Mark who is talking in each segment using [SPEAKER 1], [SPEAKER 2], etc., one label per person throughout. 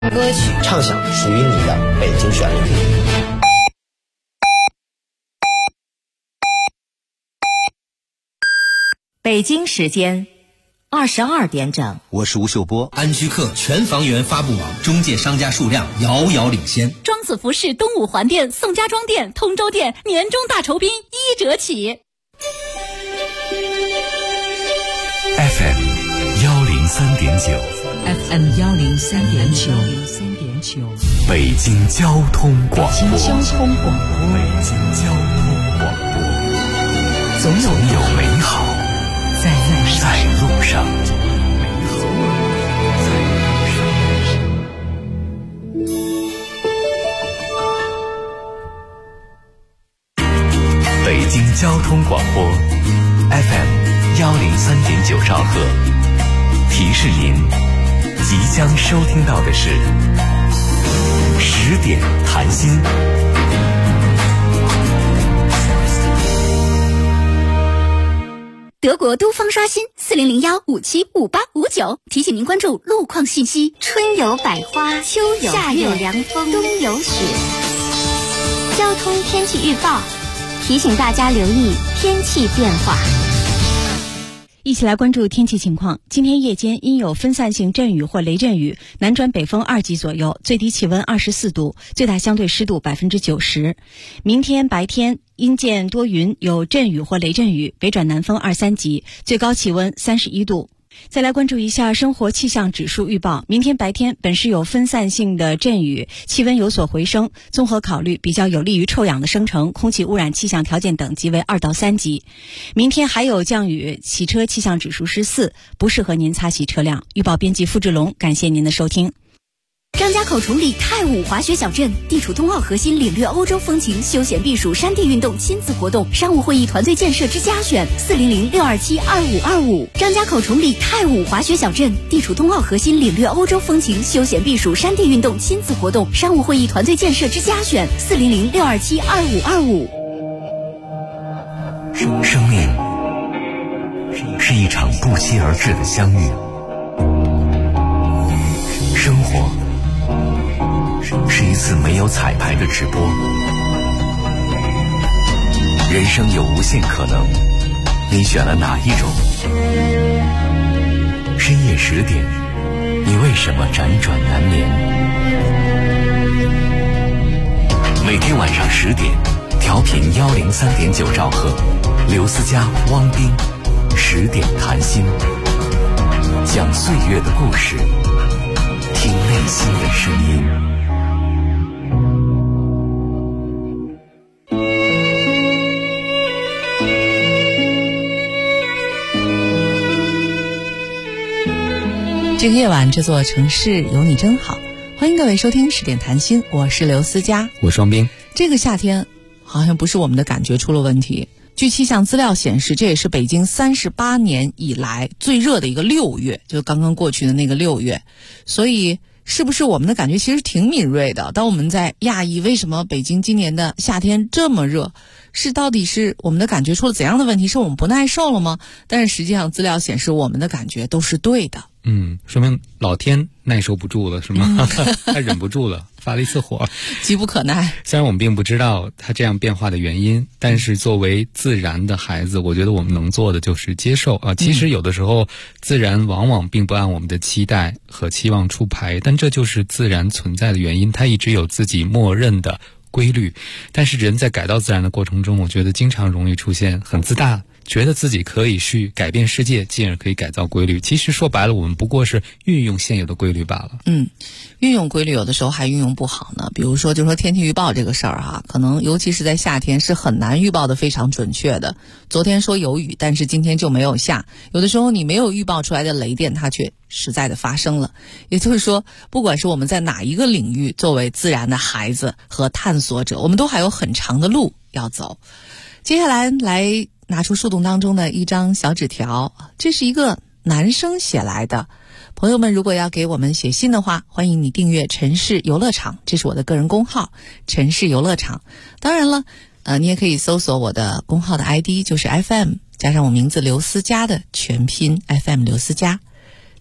[SPEAKER 1] 歌曲畅享属于你的北京旋律。
[SPEAKER 2] 北京时间22点整，
[SPEAKER 3] 我是吴秀波。
[SPEAKER 4] 安居客全房源发布网中介商家数量遥遥领先。
[SPEAKER 5] 庄子服饰东五环店、宋家庄店、通州店年终大酬宾1折起。
[SPEAKER 6] FM 103.9
[SPEAKER 7] FM 103.9
[SPEAKER 6] 北京交通广播。
[SPEAKER 7] 北京交通广播，
[SPEAKER 6] 总有美好在路上。北京交通广播 FM 103.9兆赫，提示您即将收听到的是10点谈心。
[SPEAKER 5] 德国都方刷新4001575859，提醒您关注路况信息。
[SPEAKER 8] 春有百花，秋有夏有凉风，冬有雪。交通天气预报提醒大家留意天气变化。
[SPEAKER 9] 一起来关注天气情况。今天夜间因有分散性阵雨或雷阵雨，南转北风2级左右，最低气温24度，最大相对湿度90%。明天白天阴见多云，有阵雨或雷阵雨，北转南风2、3级，最高气温31度。再来关注一下生活气象指数预报。明天白天本市有分散性的阵雨，气温有所回升，综合考虑比较有利于臭氧的生成，空气污染气象条件等级为2到3级。明天还有降雨，洗车气象指数是4，不适合您擦洗车辆。预报编辑付志龙，感谢您的收听。
[SPEAKER 5] 张家口崇礼太武滑雪小镇，地处冬奥核心，领略欧洲风情，休闲避暑，山地运动，亲子活动，商务会议团队建设之佳选，400-627-2525。张家口崇礼太武滑雪小镇，地处冬奥核心，领略欧洲风情，休闲避暑，山地运动，亲子活动，商务会议团队建设之佳选，400-627-2525。
[SPEAKER 6] 生命是一场不期而至的相遇，生活是一次没有彩排的直播，人生有无限可能，你选了哪一种？深夜10点，你为什么辗转难眠？每天晚上10点，调频103.9兆赫，刘思佳、汪斌10点谈心，讲岁月的故事，听内心的声音。
[SPEAKER 7] 这个夜晚，这座城市有你真好。欢迎各位收听10点谈心，我是刘思佳，
[SPEAKER 3] 我双冰。
[SPEAKER 7] 这个夏天好像不是我们的感觉出了问题。据气象资料显示，这也是北京38年以来最热的一个6月，就刚刚过去的那个6月。所以是不是我们的感觉其实挺敏锐的？当我们在讶异为什么北京今年的夏天这么热，到底是我们的感觉出了怎样的问题？是我们不耐受了吗？但是实际上资料显示我们的感觉都是对的。
[SPEAKER 3] 说明老天耐受不住了，是吗？他忍不住了，发了一次火，
[SPEAKER 7] 急不可耐。
[SPEAKER 3] 虽然我们并不知道他这样变化的原因，但是作为自然的孩子，我觉得我们能做的就是接受啊。其实有的时候自然往往并不按我们的期待和期望出牌，但这就是自然存在的原因，它一直有自己默认的规律。但是人在改造自然的过程中，我觉得经常容易出现很自大，觉得自己可以去改变世界，进而可以改造规律。其实说白了，我们不过是运用现有的规律罢了。
[SPEAKER 7] 运用规律有的时候还运用不好呢。比如说，就说天气预报这个事儿可能尤其是在夏天是很难预报的非常准确的。昨天说有雨，但是今天就没有下。有的时候你没有预报出来的雷电，它却实在的发生了。也就是说，不管是我们在哪一个领域，作为自然的孩子和探索者，我们都还有很长的路要走。接下来拿出树洞当中的一张小纸条，这是一个男生写来的。朋友们如果要给我们写信的话，欢迎你订阅城市游乐场，这是我的个人公号城市游乐场。当然了你也可以搜索我的公号的 ID， 就是 FM 加上我名字刘思佳的全拼 FM 刘思佳，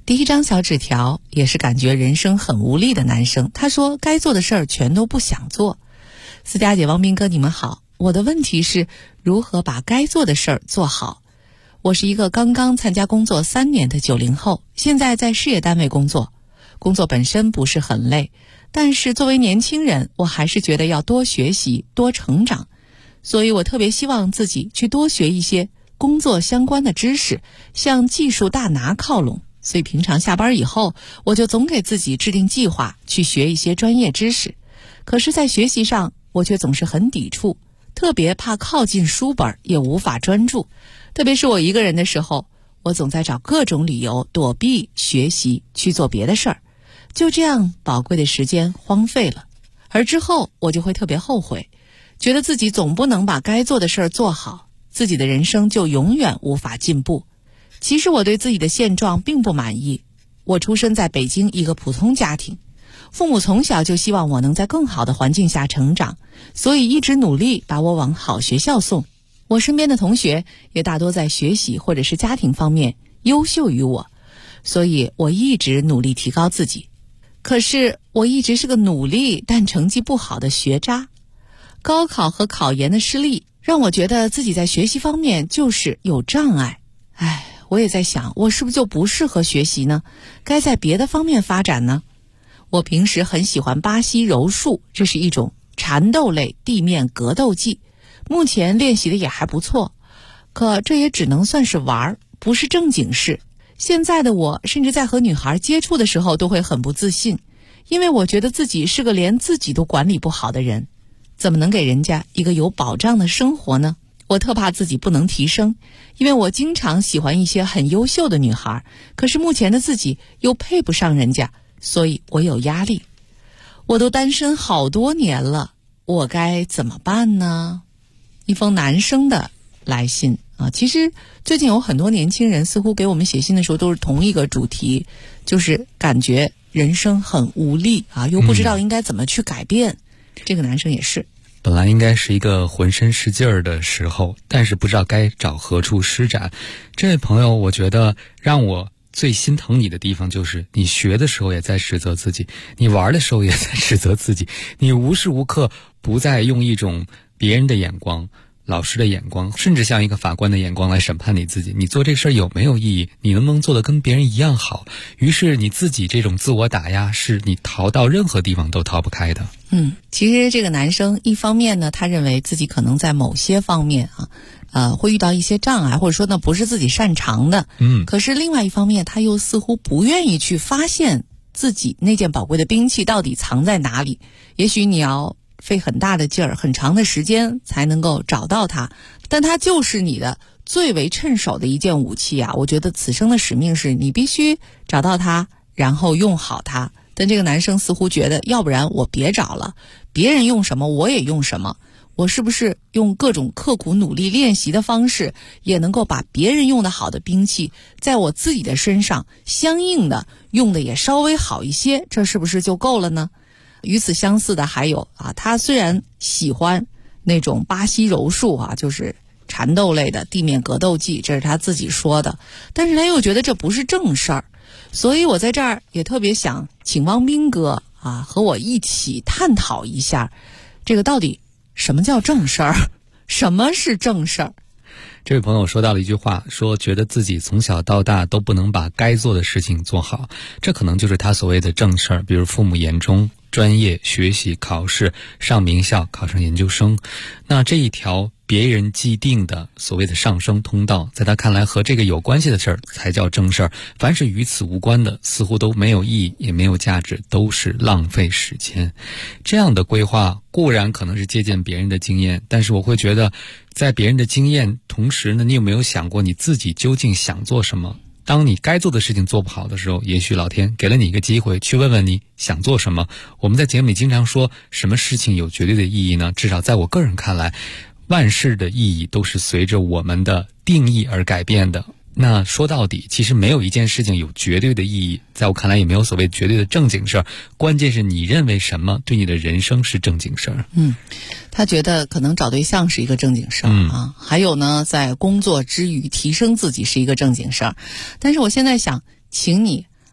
[SPEAKER 7] 第一张小纸条也是感觉人生很无力的男生，他说该做的事儿全都不想做。思佳姐、汪斌哥，你们好，我的问题是如何把该做的事儿做好。我是一个刚刚参加工作3年的90后，现在在事业单位工作，工作本身不是很累，但是作为年轻人，我还是觉得要多学习、多成长，所以我特别希望自己去多学一些工作相关的知识，向技术大拿靠拢。所以平常下班以后，我就总给自己制定计划，去学一些专业知识。可是在学习上，我却总是很抵触，特别怕靠近书本，也无法专注。特别是我一个人的时候，我总在找各种理由躲避学习，去做别的事儿。就这样，宝贵的时间荒废了。而之后，我就会特别后悔，觉得自己总不能把该做的事儿做好，自己的人生就永远无法进步。其实我对自己的现状并不满意。我出生在北京一个普通家庭，父母从小就希望我能在更好的环境下成长，所以一直努力把我往好学校送。我身边的同学也大多在学习或者是家庭方面优秀于我，所以我一直努力提高自己。可是我一直是个努力但成绩不好的学渣，高考和考研的失利让我觉得自己在学习方面就是有障碍。我也在想，我是不是就不适合学习呢？该在别的方面发展呢？我平时很喜欢巴西柔术，这是一种缠斗类地面格斗技，目前练习的也还不错，可这也只能算是玩，不是正经事。现在的我甚至在和女孩接触的时候都会很不自信，因为我觉得自己是个连自己都管理不好的人，怎么能给人家一个有保障的生活呢？我特怕自己不能提升，因为我经常喜欢一些很优秀的女孩，可是目前的自己又配不上人家，所以我有压力。我都单身好多年了，我该怎么办呢？一封男生的来信啊，其实最近有很多年轻人似乎给我们写信的时候都是同一个主题，就是感觉人生很无力啊，又不知道应该怎么去改变。这个男生也是。
[SPEAKER 3] 本来应该是一个浑身是劲儿的时候，但是不知道该找何处施展。这位朋友，我觉得让我最心疼你的地方就是你学的时候也在指责自己，你玩的时候也在指责自己，你无时无刻不再用一种别人的眼光、老师的眼光，甚至像一个法官的眼光来审判你自己。你做这事儿有没有意义？你能不能做得跟别人一样好？于是你自己这种自我打压是你逃到任何地方都逃不开的。
[SPEAKER 7] 其实这个男生一方面呢，他认为自己可能在某些方面会遇到一些障碍，或者说呢不是自己擅长的。可是另外一方面，他又似乎不愿意去发现自己那件宝贵的兵器到底藏在哪里。也许你要费很大的劲儿、很长的时间才能够找到它，但它就是你的最为趁手的一件武器啊！我觉得此生的使命是你必须找到它，然后用好它。但这个男生似乎觉得，要不然我别找了，别人用什么我也用什么，我是不是用各种刻苦努力练习的方式，也能够把别人用的好的兵器，在我自己的身上相应的用的也稍微好一些，这是不是就够了呢？与此相似的还有他虽然喜欢那种巴西柔术就是缠斗类的地面格斗技，这是他自己说的，但是他又觉得这不是正事儿。所以我在这儿也特别想请汪斌哥和我一起探讨一下，这个到底什么叫正事儿，什么是正事儿。
[SPEAKER 3] 这位朋友说到了一句话，说觉得自己从小到大都不能把该做的事情做好，这可能就是他所谓的正事儿，比如父母眼中专业学习考试上名校考上研究生。那这一条别人既定的所谓的上升通道，在他看来和这个有关系的事儿才叫正事儿，凡是与此无关的似乎都没有意义也没有价值，都是浪费时间。这样的规划固然可能是借鉴别人的经验，但是我会觉得在别人的经验同时呢，你有没有想过你自己究竟想做什么？当你该做的事情做不好的时候，也许老天给了你一个机会去问问你想做什么。我们在节目里经常说什么事情有绝对的意义呢？至少在我个人看来，万事的意义都是随着我们的定义而改变的。那说到底，其实没有一件事情有绝对的意义，在我看来也没有所谓绝对的正经事儿，关键是你认为什么对你的人生是正经事儿。
[SPEAKER 7] 他觉得可能找对象是一个正经事儿还有呢，在工作之余提升自己是一个正经事儿。但是我现在想请你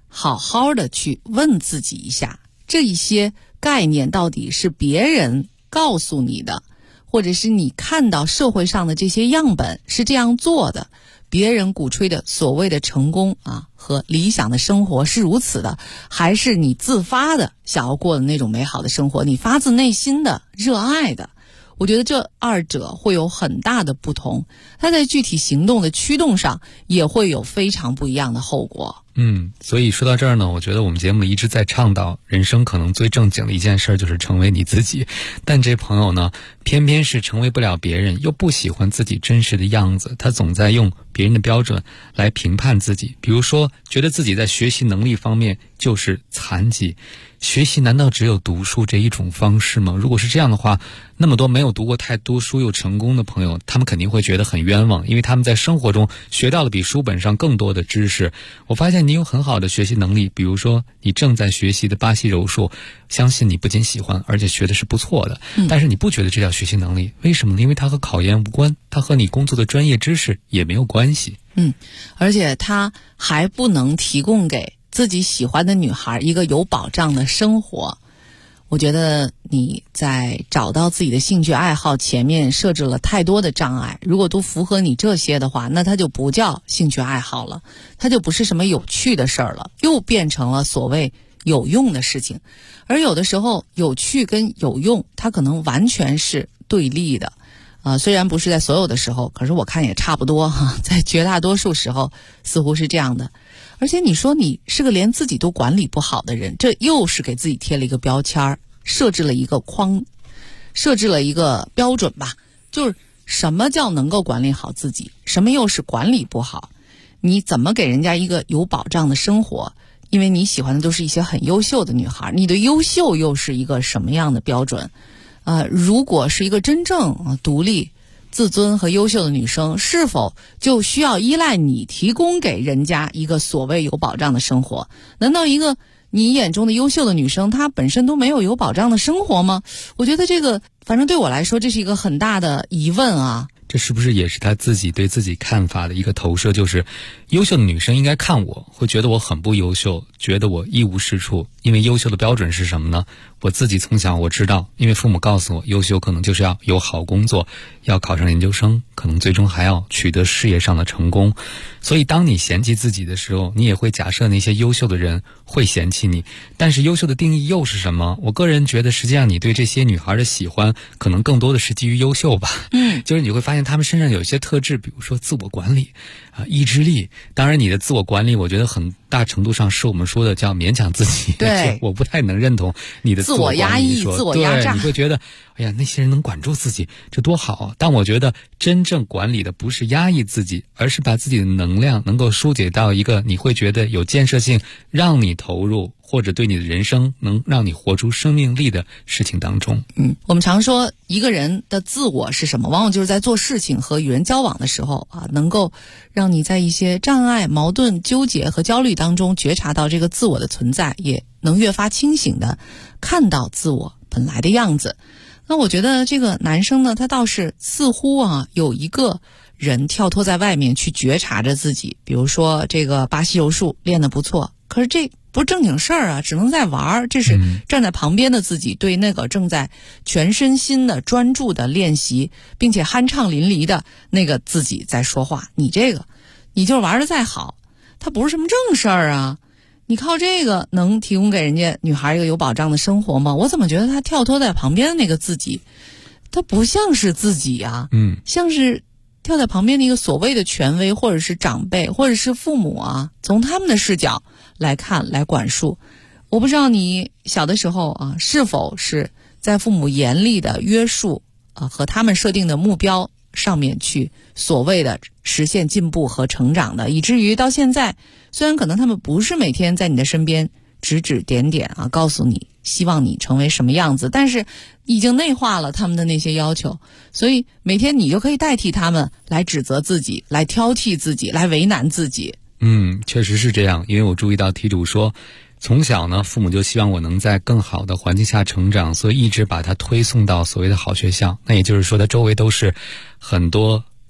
[SPEAKER 7] 好好的去问自己一下，这一些概念到底是别人告诉你的，或者是你看到社会上的这些样本是这样做的，别人鼓吹的所谓的成功和理想的生活是如此的，还是你自发的想要过的那种美好的生活，你发自内心的热爱的。我觉得这二者会有很大的不同，它在具体行动的驱动上也会有非常不一样的后果。
[SPEAKER 3] 所以说到这儿呢，我觉得我们节目里一直在倡导，人生可能最正经的一件事就是成为你自己。但这朋友呢，偏偏是成为不了别人，又不喜欢自己真实的样子，他总在用别人的标准来评判自己。比如说，觉得自己在学习能力方面就是残疾。学习难道只有读书这一种方式吗？如果是这样的话，那么多没有读过太多书又成功的朋友，他们肯定会觉得很冤枉，因为他们在生活中学到了比书本上更多的知识。我发现你有很好的学习能力，比如说你正在学习的巴西柔术，相信你不仅喜欢，而且学的是不错的。但是你不觉得这叫学习能力，为什么呢？因为它和考研无关，它和你工作的专业知识也没有关系。
[SPEAKER 7] 而且它还不能提供给自己喜欢的女孩一个有保障的生活。我觉得你在找到自己的兴趣爱好前面设置了太多的障碍，如果都符合你这些的话，那它就不叫兴趣爱好了，它就不是什么有趣的事儿了，又变成了所谓有用的事情。而有的时候有趣跟有用它可能完全是对立的。虽然不是在所有的时候，可是我看也差不多在绝大多数时候似乎是这样的。而且你说你是个连自己都管理不好的人，这又是给自己贴了一个标签，设置了一个框，设置了一个标准吧。就是什么叫能够管理好自己，什么又是管理不好，你怎么给人家一个有保障的生活，因为你喜欢的都是一些很优秀的女孩，你的优秀又是一个什么样的标准？如果是一个真正独立自尊和优秀的女生，是否就需要依赖你提供给人家一个所谓有保障的生活？难道一个你眼中的优秀的女生她本身都没有保障的生活吗？我觉得这个反正对我来说这是一个很大的疑问啊。
[SPEAKER 3] 这是不是也是他自己对自己看法的一个投射？就是优秀的女生应该看我，会觉得我很不优秀，觉得我一无是处。因为优秀的标准是什么呢？我自己从小我知道，因为父母告诉我，优秀可能就是要有好工作，要考上研究生，可能最终还要取得事业上的成功。所以当你嫌弃自己的时候，你也会假设那些优秀的人会嫌弃你。但是优秀的定义又是什么？我个人觉得实际上你对这些女孩的喜欢可能更多的是基于优秀吧。就是你会发现她们身上有一些特质，比如说自我管理意志力。当然你的自我管理我觉得很大程度上是我们说的叫勉强自己。
[SPEAKER 7] 对，
[SPEAKER 3] 我不太能认同你的
[SPEAKER 7] 自我压抑、自我压榨。
[SPEAKER 3] 对，你会觉得哎呀，那些人能管住自己这多好啊。但我觉得真正管理的不是压抑自己，而是把自己的能量能够疏解到一个你会觉得有建设性，让你投入或者对你的人生能让你活出生命力的事情当中。
[SPEAKER 7] 我们常说一个人的自我是什么，往往就是在做事情和与人交往的时候能够让你在一些障碍、矛盾、纠结和焦虑当中觉察到这个自我的存在，也能越发清醒的看到自我本来的样子。那我觉得这个男生呢，他倒是似乎有一个人跳脱在外面去觉察着自己，比如说这个巴西柔术练得不错，可是这不是正经事儿啊，只能在玩，这是站在旁边的自己对那个正在全身心的专注的练习并且酣畅淋漓的那个自己在说话。你这个你就是玩得再好，它不是什么正事儿啊，你靠这个能提供给人家女孩一个有保障的生活吗？我怎么觉得他跳脱在旁边的那个自己，他不像是自己啊，像是跳在旁边的一个所谓的权威，或者是长辈，或者是父母啊，从他们的视角来看来管束。我不知道你小的时候是否是在父母严厉的约束和他们设定的目标上面去所谓的实现进步和成长的，以至于到现在虽然可能他们不是每天在你的身边指指点点告诉你希望你成为什么样子，但是已经内化了他们的那些要求，所以每天你就可以代替他们来指责自己，来挑剔自己，来为难自己。
[SPEAKER 3] 确实是这样。因为我注意到题主说从小呢父母就希望我能在更好的环境下成长，所以一直把他推送到所谓的好学校。那也就是说他周围都是很多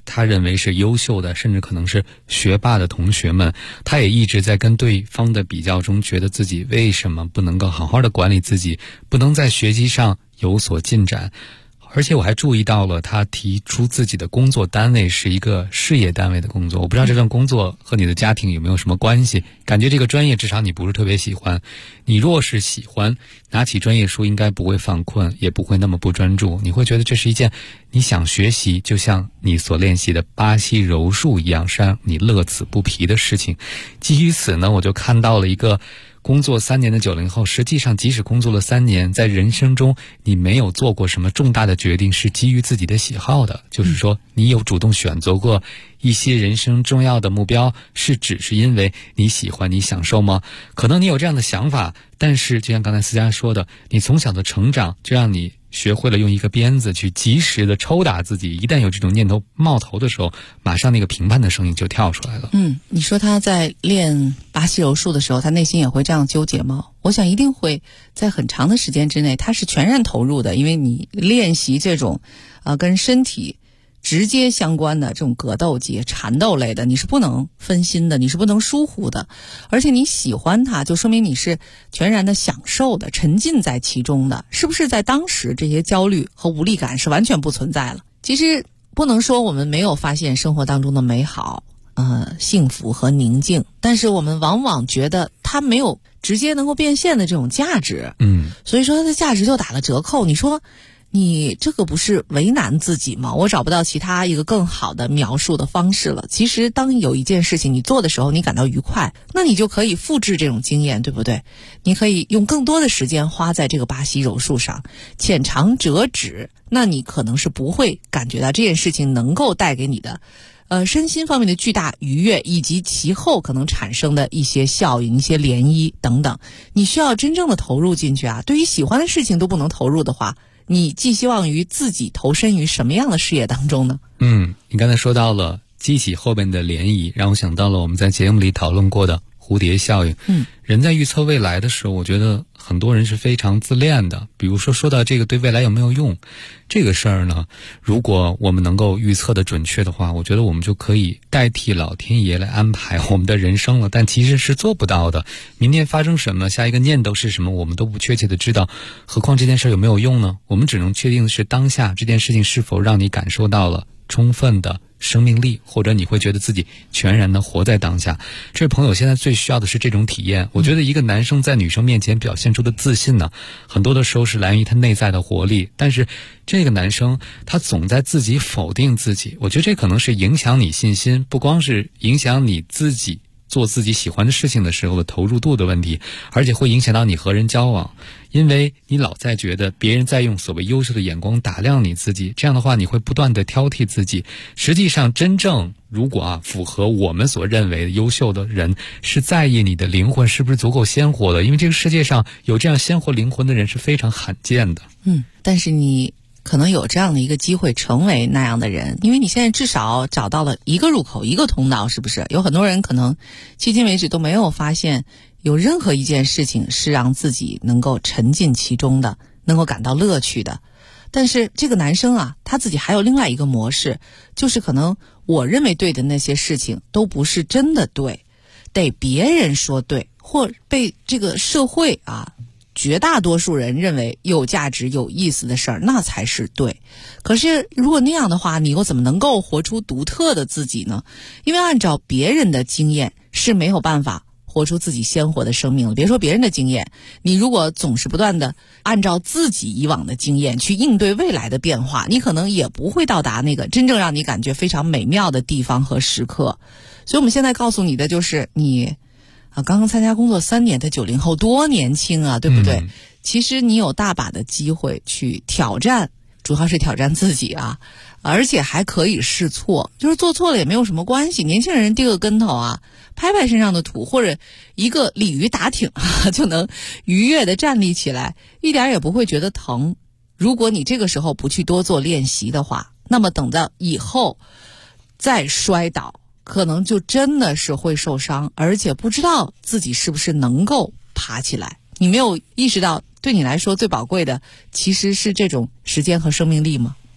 [SPEAKER 3] 他认为是优秀的，甚至可能是学霸的同学们，他也一直在跟对方的比较中，觉得自己为什么不能够好好的管理自己，不能在学习上有所进展。而且我还注意到了，他提出自己的工作单位是一个事业单位的工作。我不知道这份工作和你的家庭有没有什么关系，感觉这个专业至少你不是特别喜欢。你若是喜欢，拿起专业书应该不会犯困，也不会那么不专注，你会觉得这是一件你想学习，就像你所练习的巴西柔术一样，是让你乐此不疲的事情。基于此呢，我就看到了一个工作3年的90后，实际上即使工作了3年，在人生中你没有做过什么重大的决定是基于自己的喜好的，就是说你有主动选择过一些人生重要的目标，是只是因为你喜欢你享受吗？可能你有这样的想法，但是就像刚才思佳说的，你从小的成长就让你学会了用一个鞭子去及时的抽打自己，一旦有这种念头冒头的时候，马上那个评判的声音就跳出来了。
[SPEAKER 7] 你说他在练巴西柔术的时候，他内心也会这样纠结吗？我想一定会，在很长的时间之内他是全然投入的，因为你练习这种跟身体直接相关的这种格斗技、缠斗类的，你是不能分心的，你是不能疏忽的，而且你喜欢它，就说明你是全然的享受的，沉浸在其中的。是不是在当时这些焦虑和无力感是完全不存在了？其实不能说我们没有发现生活当中的美好、幸福和宁静，但是我们往往觉得它没有直接能够变现的这种价值，所以说它的价值就打了折扣。你说你这个不是为难自己吗？我找不到其他一个更好的描述的方式了。其实当有一件事情你做的时候你感到愉快，那你就可以复制这种经验，对不对？你可以用更多的时间花在这个巴西柔术上，浅尝辄止，那你可能是不会感觉到这件事情能够带给你的身心方面的巨大愉悦，以及其后可能产生的一些效应、一些涟漪等等。你需要真正的投入进去啊！对于喜欢的事情都不能投入的话，你寄希望于自己投身于什么样的事业当中呢？
[SPEAKER 3] 你刚才说到了激起后面的涟漪，让我想到了我们在节目里讨论过的蝴蝶效应。人在预测未来的时候，我觉得很多人是非常自恋的。比如说到这个对未来有没有用这个事儿呢，如果我们能够预测的准确的话，我觉得我们就可以代替老天爷来安排我们的人生了，但其实是做不到的。明天发生什么，下一个念头是什么，我们都不确切的知道，何况这件事有没有用呢？我们只能确定的是当下这件事情是否让你感受到了充分的生命力，或者你会觉得自己全然的活在当下。这位朋友现在最需要的是这种体验。我觉得一个男生在女生面前表现出的自信呢，很多的时候是来源于他内在的活力，但是这个男生他总在自己否定自己，我觉得这可能是影响你信心，不光是影响你自己做自己喜欢的事情的时候的投入度的问题，而且会影响到你和人交往，因为你老在觉得别人在用所谓优秀的眼光打量你自己，这样的话你会不断的挑剔自己。实际上真正如果符合我们所认为的优秀的人，是在意你的灵魂是不是足够鲜活的，因为这个世界上有这样鲜活灵魂的人是非常罕见的。
[SPEAKER 7] 但是你可能有这样的一个机会成为那样的人，因为你现在至少找到了一个入口，一个通道，是不是？有很多人可能迄今为止都没有发现有任何一件事情是让自己能够沉浸其中的，能够感到乐趣的。但是这个男生啊，他自己还有另外一个模式，就是可能我认为对的那些事情都不是真的对，得别人说对，或被这个社会绝大多数人认为有价值有意思的事儿，那才是对。可是如果那样的话，你又怎么能够活出独特的自己呢？因为按照别人的经验是没有办法活出自己鲜活的生命了。别说别人的经验，你如果总是不断的按照自己以往的经验去应对未来的变化，你可能也不会到达那个真正让你感觉非常美妙的地方和时刻。所以我们现在告诉你的就是你刚刚参加工作3年的90后多年轻啊，对不对？其实你有大把的机会去挑战，主要是挑战自己啊，而且还可以试错，就是做错了也没有什么关系。年轻人跌个跟头拍拍身上的土，或者一个鲤鱼打挺就能愉悦的站立起来，一点也不会觉得疼。如果你这个时候不去多做练习的话，那么等到以后再摔倒，可能就真的是会受伤，而且不知道自己是不是能够爬起来。你没有意识到对你来说最宝贵的其实是这种时间和生命力吗？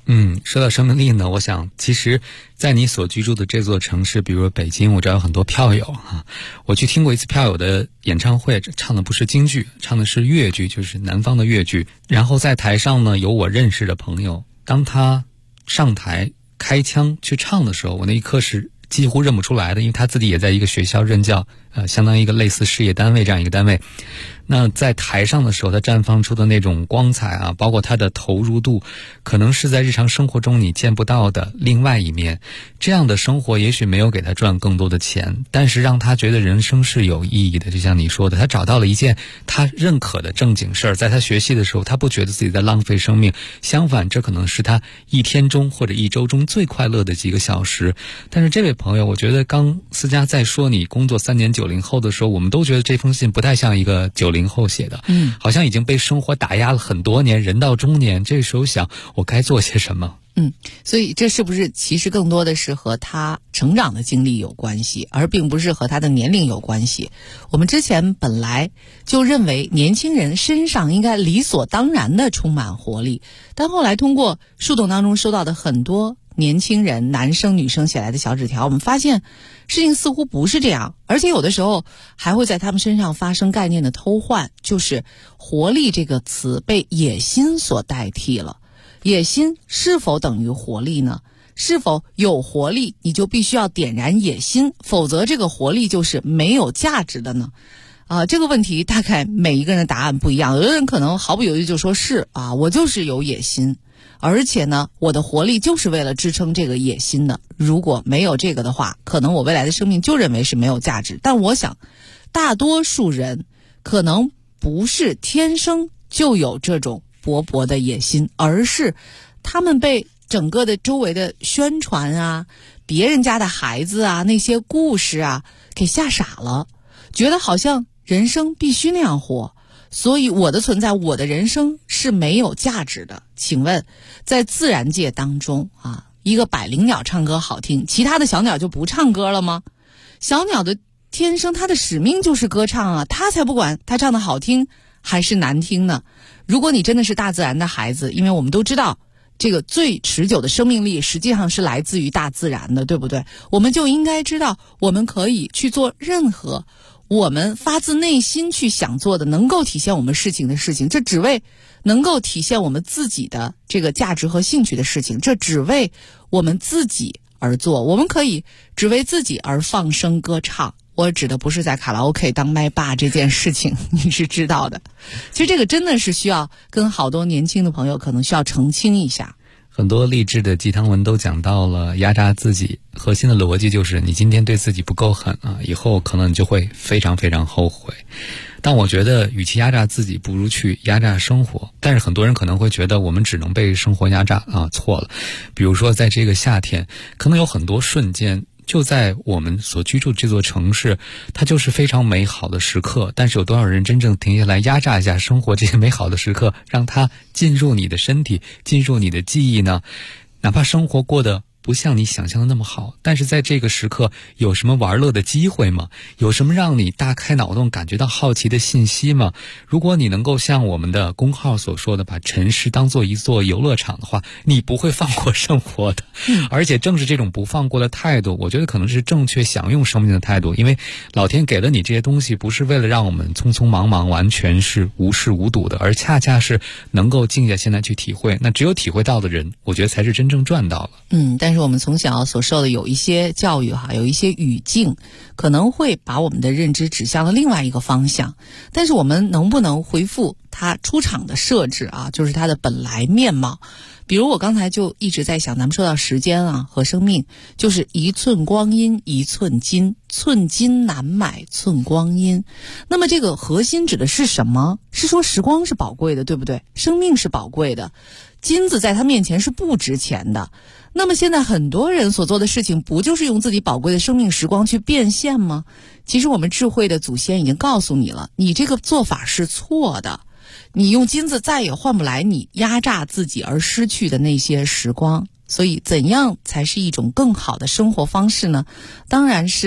[SPEAKER 3] 说到生命力呢，我想其实在你所居住的这座城市，比如北京，我知道有很多票友啊。我去听过一次票友的演唱会，唱的不是京剧，唱的是粤剧，就是南方的粤剧。然后在台上呢，有我认识的朋友，当他上台开腔去唱的时候，我那一刻是几乎认不出来的，因为他自己也在一个学校任教，相当于一个类似事业单位这样一个单位。那在台上的时候，他绽放出的那种光彩啊，包括他的投入度，可能是在日常生活中你见不到的另外一面。这样的生活也许没有给他赚更多的钱，但是让他觉得人生是有意义的。就像你说的，他找到了一件他认可的正经事儿，在他学习的时候，他不觉得自己在浪费生命，相反，这可能是他一天中或者一周中最快乐的几个小时。但是这位朋友，我觉得刚思佳在说你工作3年90后的时候，我们都觉得这封信不太像一个90后写的，好像已经被生活打压了很多年，人到中年，这时候想我该做些什么。
[SPEAKER 7] 所以这是不是其实更多的是和他成长的经历有关系，而并不是和他的年龄有关系。我们之前本来就认为年轻人身上应该理所当然的充满活力，但后来通过树洞当中收到的很多年轻人男生女生写来的小纸条，我们发现事情似乎不是这样，而且有的时候还会在他们身上发生概念的偷换，就是活力这个词被野心所代替了。野心是否等于活力呢？是否有活力你就必须要点燃野心，否则这个活力就是没有价值的呢？这个问题大概每一个人的答案不一样，有的人可能毫不犹豫就说是我就是有野心，而且呢我的活力就是为了支撑这个野心的，如果没有这个的话，可能我未来的生命就认为是没有价值。但我想大多数人可能不是天生就有这种勃勃的野心，而是他们被整个的周围的宣传啊，别人家的孩子啊，那些故事啊给吓傻了，觉得好像人生必须那样活，所以我的存在，我的人生是没有价值的。请问在自然界当中一个百灵鸟唱歌好听，其他的小鸟就不唱歌了吗？小鸟的天生它的使命就是歌唱它才不管它唱得好听还是难听呢。如果你真的是大自然的孩子，因为我们都知道这个最持久的生命力实际上是来自于大自然的，对不对？我们就应该知道我们可以去做任何我们发自内心去想做的，能够体现我们事情的事情，这只为能够体现我们自己的这个价值和兴趣的事情，这只为我们自己而做。我们可以只为自己而放声歌唱，我指的不是在卡拉 OK 当麦霸这件事情，你是知道的。其实这个真的是需要跟好多年轻的朋友可能需要澄清一下。
[SPEAKER 3] 很多励志的鸡汤文都讲到了压榨自己，核心的逻辑就是你今天对自己不够狠以后可能你就会非常非常后悔。但我觉得与其压榨自己，不如去压榨生活。但是很多人可能会觉得我们只能被生活压榨错了。比如说在这个夏天，可能有很多瞬间就在我们所居住这座城市，它就是非常美好的时刻，但是有多少人真正停下来压榨一下生活这些美好的时刻，让它进入你的身体，进入你的记忆呢？哪怕生活过得不像你想象的那么好，但是在这个时刻有什么玩乐的机会吗？有什么让你大开脑洞感觉到好奇的信息吗？如果你能够像我们的公号所说的把尘世当做一座游乐场的话，你不会放过生活的。而且正是这种不放过的态度，我觉得可能是正确享用生命的态度。因为老天给了你这些东西，不是为了让我们匆匆忙忙完全是无视无睹的，而恰恰是能够静下心来去体会。那只有体会到的人，我觉得才是真正赚到了。
[SPEAKER 7] 但是我们从小所受的有一些教育有一些语境，可能会把我们的认知指向了另外一个方向。但是我们能不能回复它出场的设置就是它的本来面貌？比如我刚才就一直在想，咱们说到时间和生命，就是一寸光阴一寸金，寸金难买寸光阴。那么这个核心指的是什么？是说时光是宝贵的，对不对？生命是宝贵的，金子在他面前是不值钱的。那么现在很多人所做的事情，不就是用自己宝贵的生命时光去变现吗？其实我们智慧的祖先已经告诉你了，你这个做法是错的。你用金子再也换不来你压榨自己而失去的那些时光。所以怎样才是一种更好的生活方式呢？当然是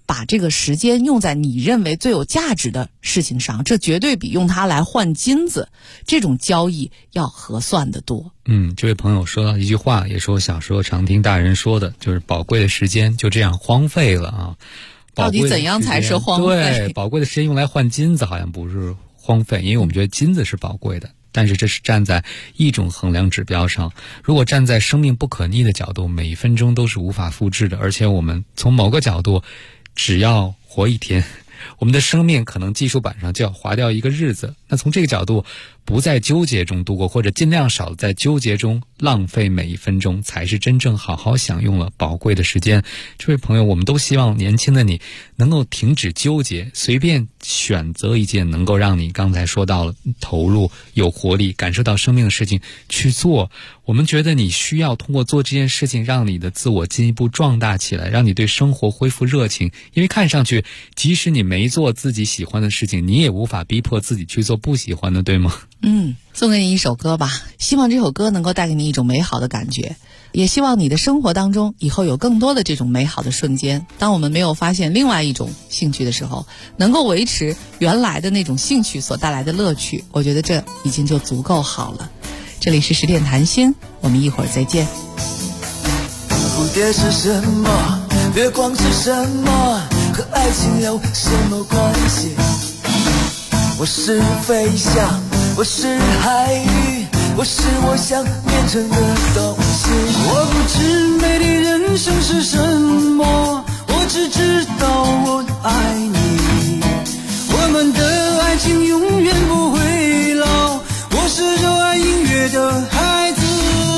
[SPEAKER 7] 把这个时间用在你认为最有价值的事情上，这绝对比用它来换金子这种交易要合算得多。
[SPEAKER 3] 这位朋友说到一句话，也是我小时候常听大人说的，就是宝贵的时间就这样荒废了啊。
[SPEAKER 7] 到底怎样才是荒废？
[SPEAKER 3] 对，宝贵的时间用来换金子好像不是荒废，因为我们觉得金子是宝贵的，但是这是站在一种衡量指标上。如果站在生命不可逆的角度，每一分钟都是无法复制的，而且我们从某个角度只要活一天，我们的生命可能计数板上就要划掉一个日子。那从这个角度，不在纠结中度过，或者尽量少在纠结中浪费每一分钟，才是真正好好享用了宝贵的时间。这位朋友，我们都希望年轻的你能够停止纠结，随便选择一件能够让你刚才说到了投入、有活力、感受到生命的事情去做。我们觉得你需要通过做这件事情让你的自我进一步壮大起来，让你对生活恢复热情。因为看上去即使你没做自己喜欢的事情，你也无法逼迫自己去做不喜欢的，对吗？
[SPEAKER 7] 送给你一首歌吧，希望这首歌能够带给你一种美好的感觉，也希望你的生活当中以后有更多的这种美好的瞬间。当我们没有发现另外一种兴趣的时候，能够维持原来的那种兴趣所带来的乐趣，我觉得这已经就足够好了。这里是10点谈心，我们一会儿再见。
[SPEAKER 10] 蝴蝶是什么？月光是什么？和爱情有什么关系？我是飞翔，我是海域，我是我想变成的东西。我不知美丽人生是什么，我只知道我爱你。我们的爱情永远不会老，我是热爱音乐的孩子。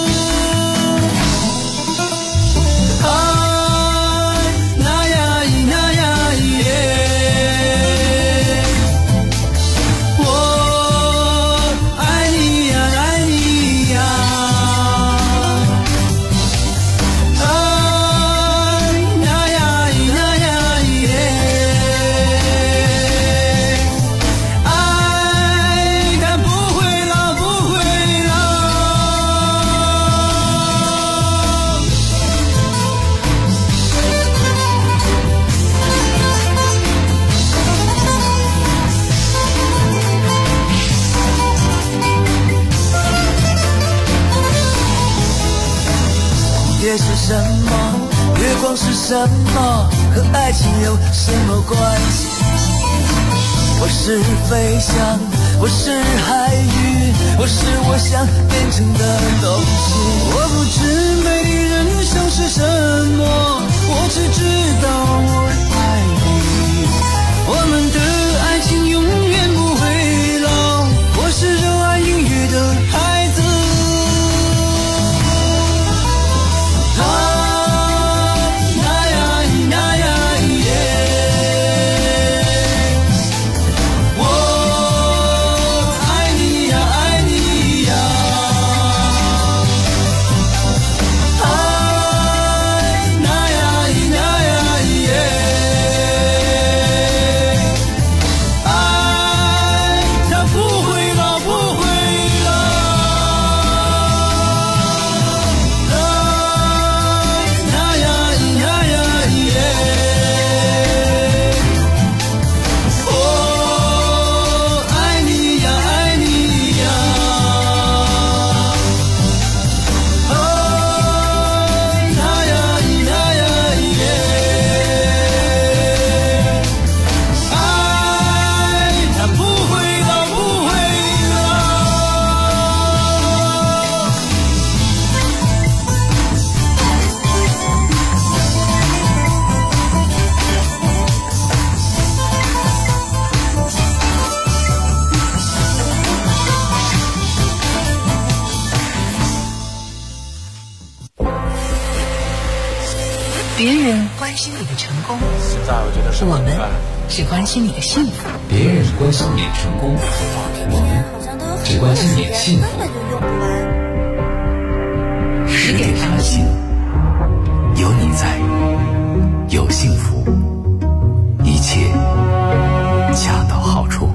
[SPEAKER 10] 是什么？月光是什么？和爱情有什么关系？我是飞翔，我是海域，我是我想变成的东西。我不知美丽人生是什么，我只知道我爱你。我们的爱情永远不会老，我是热爱音乐的孩子。
[SPEAKER 2] 别人关心你的成功，我们只关心你的幸福。
[SPEAKER 3] 别人关心你的成功，我们只关心你的幸福。
[SPEAKER 6] 10点谈心，有你在，有幸福，一切恰到好处。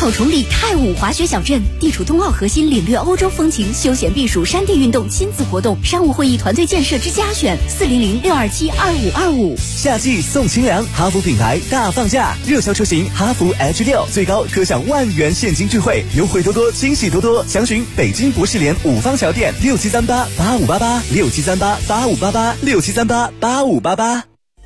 [SPEAKER 5] 口崇礼泰武滑雪小镇，地处冬奥核心，领略欧洲风情，休闲避暑，山地运动，亲子活动，商务会议，团队建设之家选，400-627-2525。
[SPEAKER 11] 夏季送清凉，哈弗品牌大放价，热销车型哈弗 H6，最高可享10000元现金智慧，优惠多多，惊喜多多。详询北京博士联五方桥店6738-8588，6738-8588，6738-8588。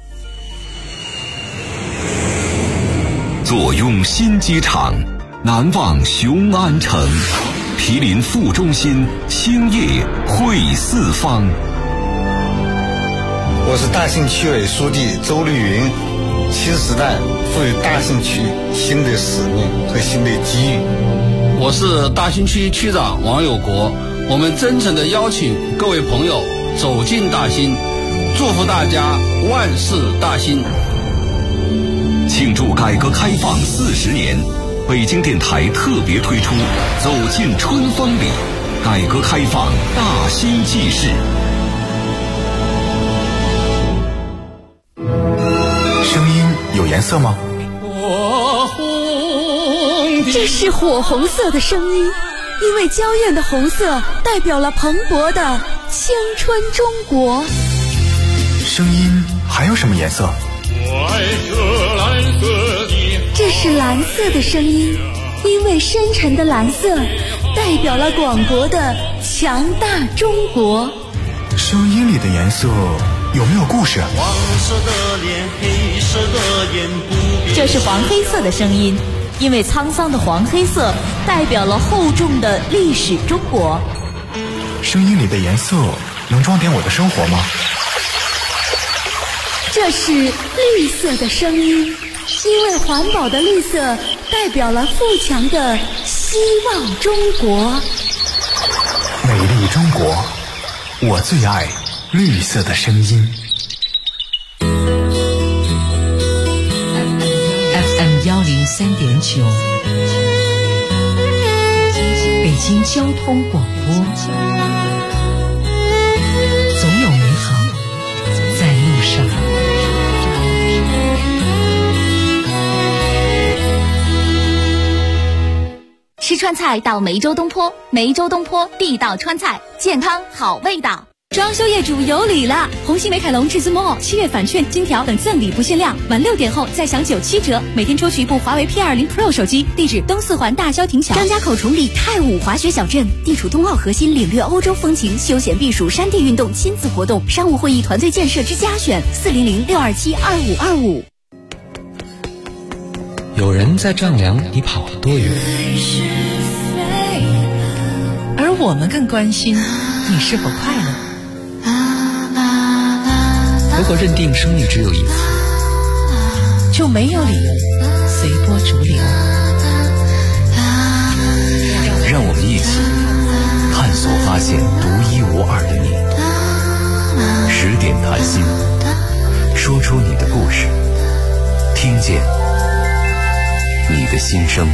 [SPEAKER 6] 坐拥新机场，难忘雄安城，毗邻副中心，兴业汇四方。
[SPEAKER 12] 我是大兴区委书记周绿云。新时代赋予大兴区新的使命和新的机遇。
[SPEAKER 13] 我是大兴区区长王有国。我们真诚地邀请各位朋友走进大兴，祝福大家万事大兴。
[SPEAKER 6] 庆祝改革开放40年，北京电台特别推出走进春风里，改革开放大兴纪事。
[SPEAKER 14] 声音有颜色吗？
[SPEAKER 5] 这是火红色的声音，因为娇艳的红色代表了蓬勃的青春中国。
[SPEAKER 14] 声音还有什么颜色？
[SPEAKER 5] 这是蓝色的声音，因为深沉的蓝色代表了广博的强大中国。
[SPEAKER 14] 声音里的颜色有没有故事？
[SPEAKER 10] 黄色的脸，黑色的眼，不变。
[SPEAKER 15] 这是黄黑色的声音，因为沧桑的黄黑色代表了厚重的历史中国。
[SPEAKER 14] 声音里的颜色能装点我的生活吗？
[SPEAKER 5] 这是绿色的声音，因为环保的绿色代表了富强的希望中国。
[SPEAKER 14] 美丽中国，我最爱绿色的声音。
[SPEAKER 2] FM 103.9，北京交通广播，总有美好在路上。
[SPEAKER 5] 吃川菜到梅州东坡，梅州东坡地道川菜，健康好味道。装修业主有礼了！红星美凯龙至尊 Mall7月返券、金条等赠礼不限量，晚6点后再享97折，每天抽取一部华为 P20 Pro 手机。地址东四环大萧亭桥。张家口崇礼泰武滑雪小镇，地处冬奥核心，领略欧洲风情，休闲避暑，山地运动，亲子活动，商务会议，团队建设之家选，400-627-2525。
[SPEAKER 3] 有人在丈量你跑了多远，
[SPEAKER 2] 而我们更关心你是否快乐。
[SPEAKER 3] 如果认定生命只有一次，
[SPEAKER 2] 就没有理由随波逐流。
[SPEAKER 6] 让我们一起探索发现独一无二的你。10点谈心，说出你的故事，听见你的心声。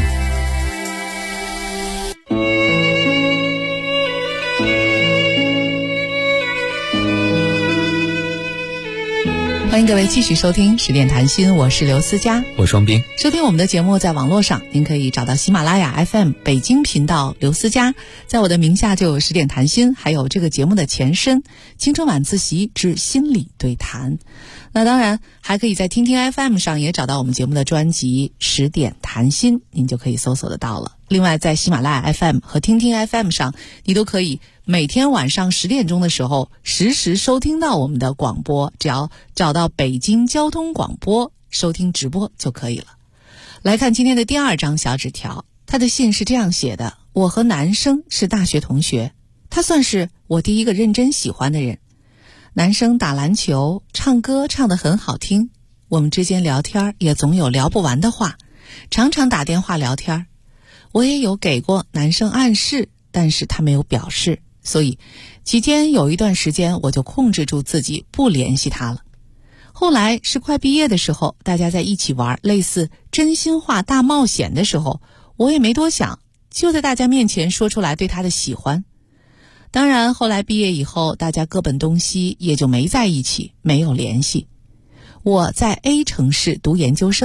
[SPEAKER 7] 欢迎各位继续收听10点谈心，我是刘思佳，
[SPEAKER 3] 我双冰。
[SPEAKER 7] 收听我们的节目在网络上，您可以找到喜马拉雅 FM 北京频道刘思佳，在我的名下就有10点谈心，还有这个节目的前身青春晚自习之心理对谈。那当然还可以在听听 FM 上也找到我们节目的专辑10点谈心，您就可以搜索得到了。另外在喜马拉雅 FM 和听听 FM 上，你都可以每天晚上10点钟的时候实时收听到我们的广播，只要找到北京交通广播收听直播就可以了。来看今天的第2张小纸条，他的信是这样写的：我和男生是大学同学，他算是我第一个认真喜欢的人。男生打篮球，唱歌唱得很好听，我们之间聊天也总有聊不完的话，常常打电话聊天。我也有给过男生暗示，但是他没有表示，所以期间有一段时间我就控制住自己不联系他了。后来是快毕业的时候，大家在一起玩类似真心话大冒险的时候，我也没多想，就在大家面前说出来对他的喜欢。当然后来毕业以后，大家各奔东西，也就没在一起，没有联系。我在 A 城市读研究生，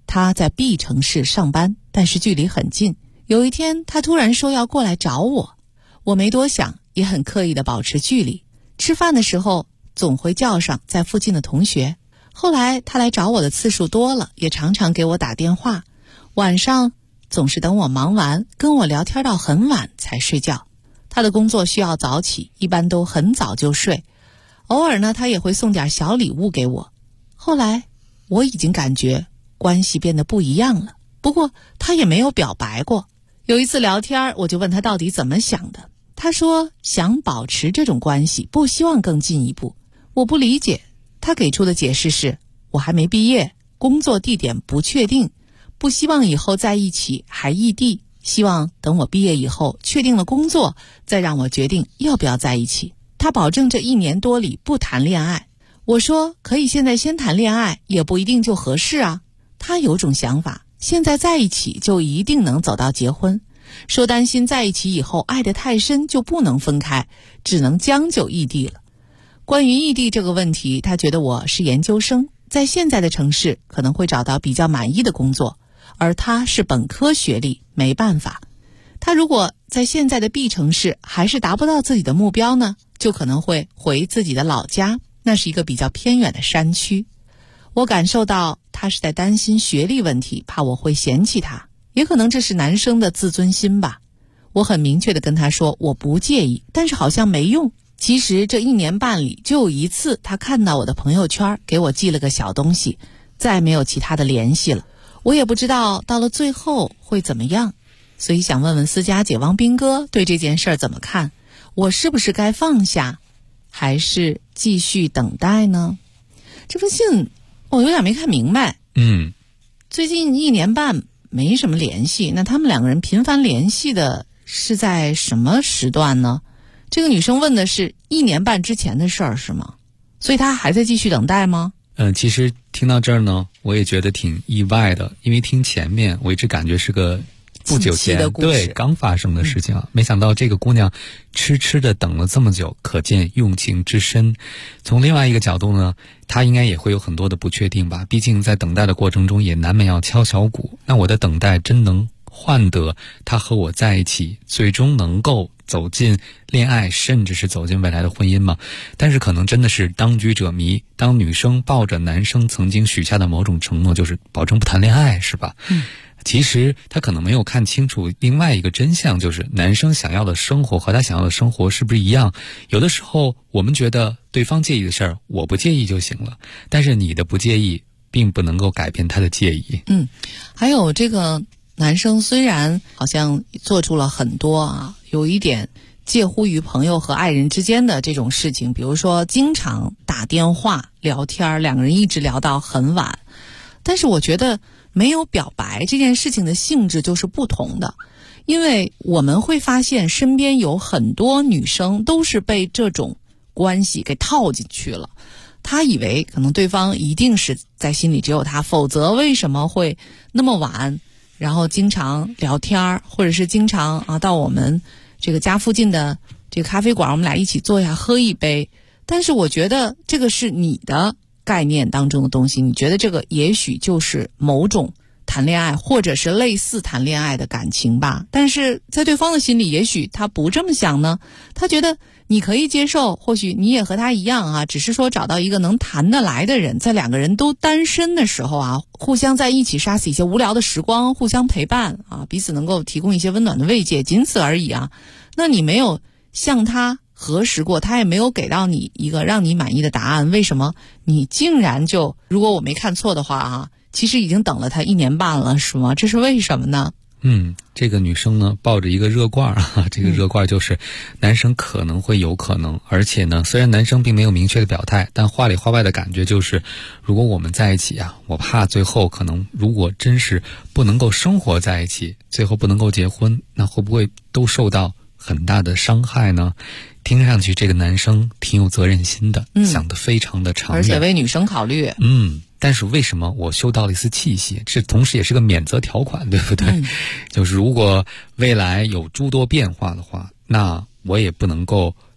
[SPEAKER 7] 他在 B 城市上班，但是距离很近。有一天他突然说要过来找我，我没多想，也很刻意地保持距离。吃饭的时候总会叫上在附近的同学。后来他来找我的次数多了，也常常给我打电话，晚上总是等我忙完跟我聊天到很晚才睡觉。他的工作需要早起，一般都很早就睡。偶尔呢，他也会送点小礼物给我。后来我已经感觉关系变得不一样了，不过他也没有表白过。有一次聊天，我就问他到底怎么想的，他说想保持这种关系，不希望更进一步。我不理解，他给出的解释是我还没毕业，工作地点不确定，不希望以后在一起还异地，希望等我毕业以后确定了工作，再让我决定要不要在一起。他保证这1年多里不谈恋爱。我说可以现在先谈恋爱，也不一定就合适啊。他有种想法，现在在一起就一定能走到结婚，说担心在一起以后爱得太深就不能分开，只能将就异地了。关于异地这个问题，他觉得我是研究生，在现在的城市可能会找到比较满意的工作，而他是本科学历，没办法。他如果在现在的 B 城市还是达不到自己的目标呢，就可能会回自己的老家，那是一个比较偏远的山区。我感受到他是在担心学历问题，怕我会嫌弃他，也可能这是男生的自尊心吧。我很明确地跟他说我不介意，但是好像没用。其实这1年半里就有一次他看到我的朋友圈，给我寄了个小东西，再没有其他的联系了。我也不知道到了最后会怎么样，所以想问问思佳姐、王斌哥对这件事儿怎么看？我是不是该放下，还是继续等待呢？这封信我有点没看明白。最近1年半没什么联系，那他们2个人频繁联系的是在什么时段呢？这个女生问的是1年半之前的事儿是吗？所以她还在继续等待吗？
[SPEAKER 3] 其实听到这儿呢，我也觉得挺意外的，因为听前面我一直感觉是个不久前对刚发生的事情啊，没想到这个姑娘痴的等了这么久，可见用情之深。从另外一个角度呢，她应该也会有很多的不确定吧，毕竟在等待的过程中也难免要敲小鼓。那我的等待真能换得她和我在一起，最终能够走进恋爱，甚至是走进未来的婚姻吗？但是可能真的是当局者迷，当女生抱着男生曾经许下的某种承诺，就是保证不谈恋爱，是吧？其实他可能没有看清楚另外一个真相，就是男生想要的生活和他想要的生活是不是一样。有的时候我们觉得对方介意的事儿我不介意就行了，但是你的不介意并不能够改变他的介意。
[SPEAKER 7] 还有这个男生虽然好像做出了很多有一点介乎于朋友和爱人之间的这种事情，比如说经常打电话聊天，2个人一直聊到很晚，但是我觉得没有表白这件事情的性质就是不同的。因为我们会发现身边有很多女生都是被这种关系给套进去了，她以为可能对方一定是在心里只有她，否则为什么会那么晚然后经常聊天，或者是经常到我们这个家附近的这个咖啡馆，我们俩一起坐下喝一杯。但是我觉得这个是你的概念当中的东西，你觉得这个也许就是某种谈恋爱或者是类似谈恋爱的感情吧，但是在对方的心里也许他不这么想呢，他觉得你可以接受，或许你也和他一样只是说找到一个能谈得来的人，在2个人都单身的时候互相在一起杀死一些无聊的时光，互相陪伴彼此能够提供一些温暖的慰藉，仅此而已那你没有向他核实过，他也没有给到你一个让你满意的答案，为什么你竟然就，如果我没看错的话其实已经等了他1年半了是吗？这是为什么呢？
[SPEAKER 3] 这个女生呢抱着一个热罐这个热罐就是男生可能会有可能，而且呢虽然男生并没有明确的表态，但话里话外的感觉就是如果我们在一起我怕最后可能如果真是不能够生活在一起，最后不能够结婚，那会不会都受到很大的伤害呢？听上去这个男生挺有责任心的，想得非常的长远，
[SPEAKER 7] 而且为女生考虑。
[SPEAKER 3] 但是为什么我嗅到了一丝气息？这同时也是个免责条款，对不对？就是如果未来有诸多变化的话，那我也不能够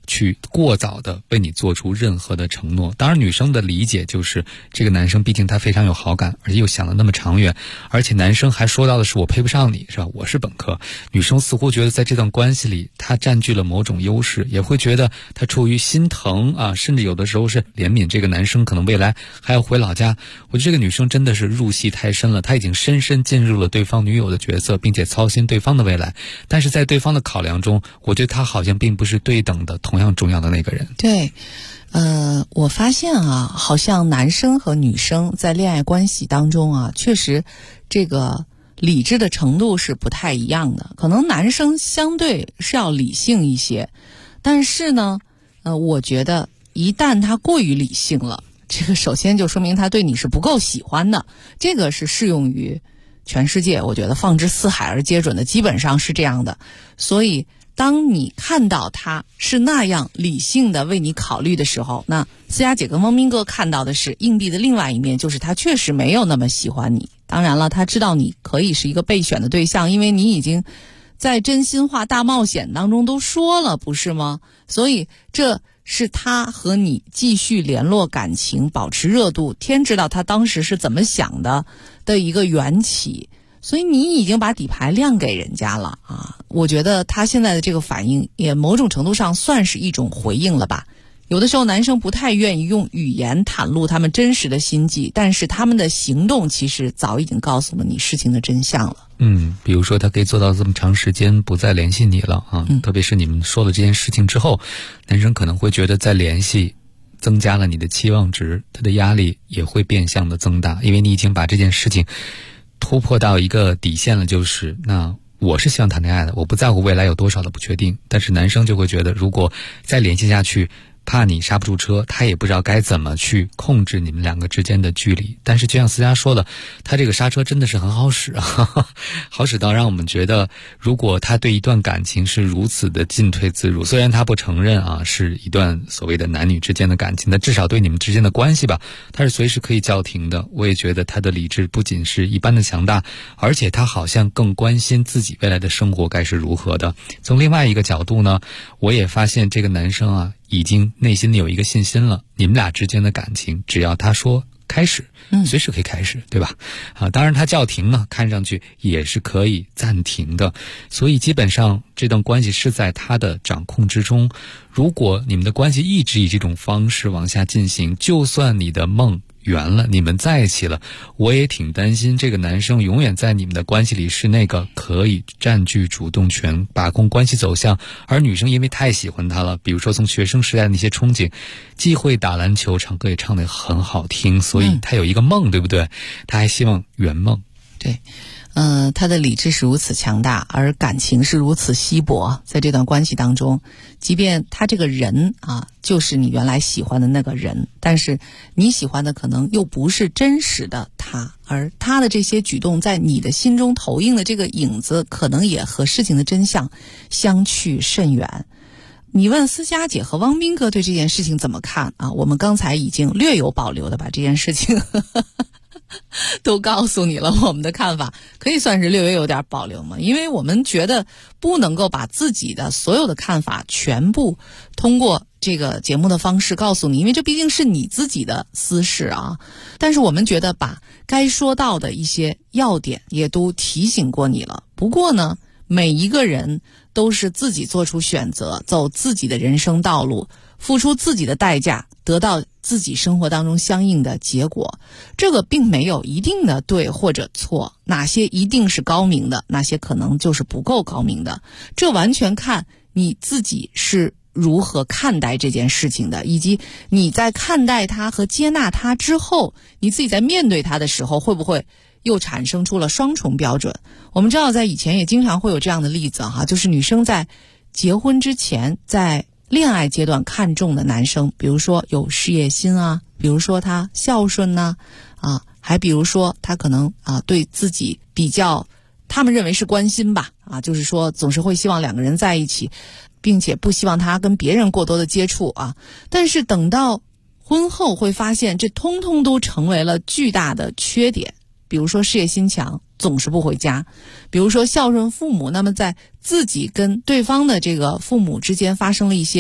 [SPEAKER 3] 去过早的为你做出任何的承诺。当然女生的理解就是这个男生毕竟他非常有好感，而且又想得那么长远，而且男生还说到的是我配不上你，是吧？我是本科。女生似乎觉得在这段关系里他占据了某种优势，也会觉得他出于心疼啊，甚至有的时候是怜悯这个男生可能未来还要回老家。我觉得这个女生真的是入戏太深了，她已经深深进入了对方女友的角色，并且操心对方的未来，但是在对方的考量中，我觉得她好像并不是对等的同样重要的那个人。
[SPEAKER 7] 对，我发现啊，好像男生和女生在恋爱关系当中啊，确实这个理智的程度是不太一样的。可能男生相对是要理性一些，但是呢，我觉得一旦他过于理性了，这个首先就说明他对你是不够喜欢的，这个是适用于全世界，我觉得放之四海而皆准的，基本上是这样的。所以当你看到他是那样理性的为你考虑的时候，那思佳姐跟汪斌哥看到的是硬币的另外一面，就是他确实没有那么喜欢你。当然了，他知道你可以是一个备选的对象，因为你已经在真心话大冒险当中都说了，不是吗？所以这是他和你继续联络感情，保持热度，天知道他当时是怎么想的一个缘起。所以你已经把底牌亮给人家了啊！我觉得他现在的这个反应也某种程度上算是一种回应了吧。有的时候男生不太愿意用语言袒露他们真实的心迹，但是他们的行动其实早已经告诉了你事情的真相了。
[SPEAKER 3] 比如说他可以做到这么长时间不再联系你了啊，特别是你们说了这件事情之后，男生可能会觉得再联系增加了你的期望值，他的压力也会变相的增大，因为你已经把这件事情突破到一个底线了，就是那我是希望谈恋爱的，我不在乎未来有多少的不确定，但是男生就会觉得如果再联系下去，怕你刹不住车，他也不知道该怎么去控制你们两个之间的距离。但是就像思佳说的，他这个刹车真的是很好使啊，好使到让我们觉得，如果他对一段感情是如此的进退自如，虽然他不承认啊是一段所谓的男女之间的感情，但至少对你们之间的关系吧，他是随时可以叫停的。我也觉得他的理智不仅是一般的强大，而且他好像更关心自己未来的生活该是如何的。从另外一个角度呢，我也发现这个男生啊已经内心里有一个信心了，你们俩之间的感情只要他说开始，随时可以开始，对吧？当然他叫停呢，看上去也是可以暂停的，所以基本上这段关系是在他的掌控之中。如果你们的关系一直以这种方式往下进行，就算你的梦圆了，你们在一起了，我也挺担心这个男生永远在你们的关系里是那个可以占据主动权把控关系走向，而女生因为太喜欢他了，比如说从学生时代的那些憧憬，既会打篮球，唱歌也唱得很好听，所以他有一个梦，对不对？他还希望圆梦。
[SPEAKER 7] 对，他的理智是如此强大，而感情是如此稀薄，在这段关系当中，即便他这个人啊，就是你原来喜欢的那个人，但是你喜欢的可能又不是真实的他，而他的这些举动在你的心中投映的这个影子，可能也和事情的真相相去甚远。你问思佳姐和汪斌哥对这件事情怎么看啊？我们刚才已经略有保留的把这件事情都告诉你了，我们的看法可以算是略微有点保留嘛，因为我们觉得不能够把自己的所有的看法全部通过这个节目的方式告诉你，因为这毕竟是你自己的私事啊。但是我们觉得把该说到的一些要点也都提醒过你了。不过呢，每一个人都是自己做出选择，走自己的人生道路，付出自己的代价，得到自己生活当中相应的结果。这个并没有一定的对或者错，哪些一定是高明的，哪些可能就是不够高明的，这完全看你自己是如何看待这件事情的，以及你在看待它和接纳它之后，你自己在面对它的时候会不会又产生出了双重标准。我们知道在以前也经常会有这样的例子哈，就是女生在结婚之前，在恋爱阶段看重的男生，比如说有事业心啊，比如说他孝顺呐，还比如说他可能对自己比较他们认为是关心吧，就是说总是会希望两个人在一起，并且不希望他跟别人过多的接触啊。但是等到婚后会发现，这通通都成为了巨大的缺点。比如说事业心强，总是不回家；比如说孝顺父母，那么在自己跟对方的这个父母之间发生了一些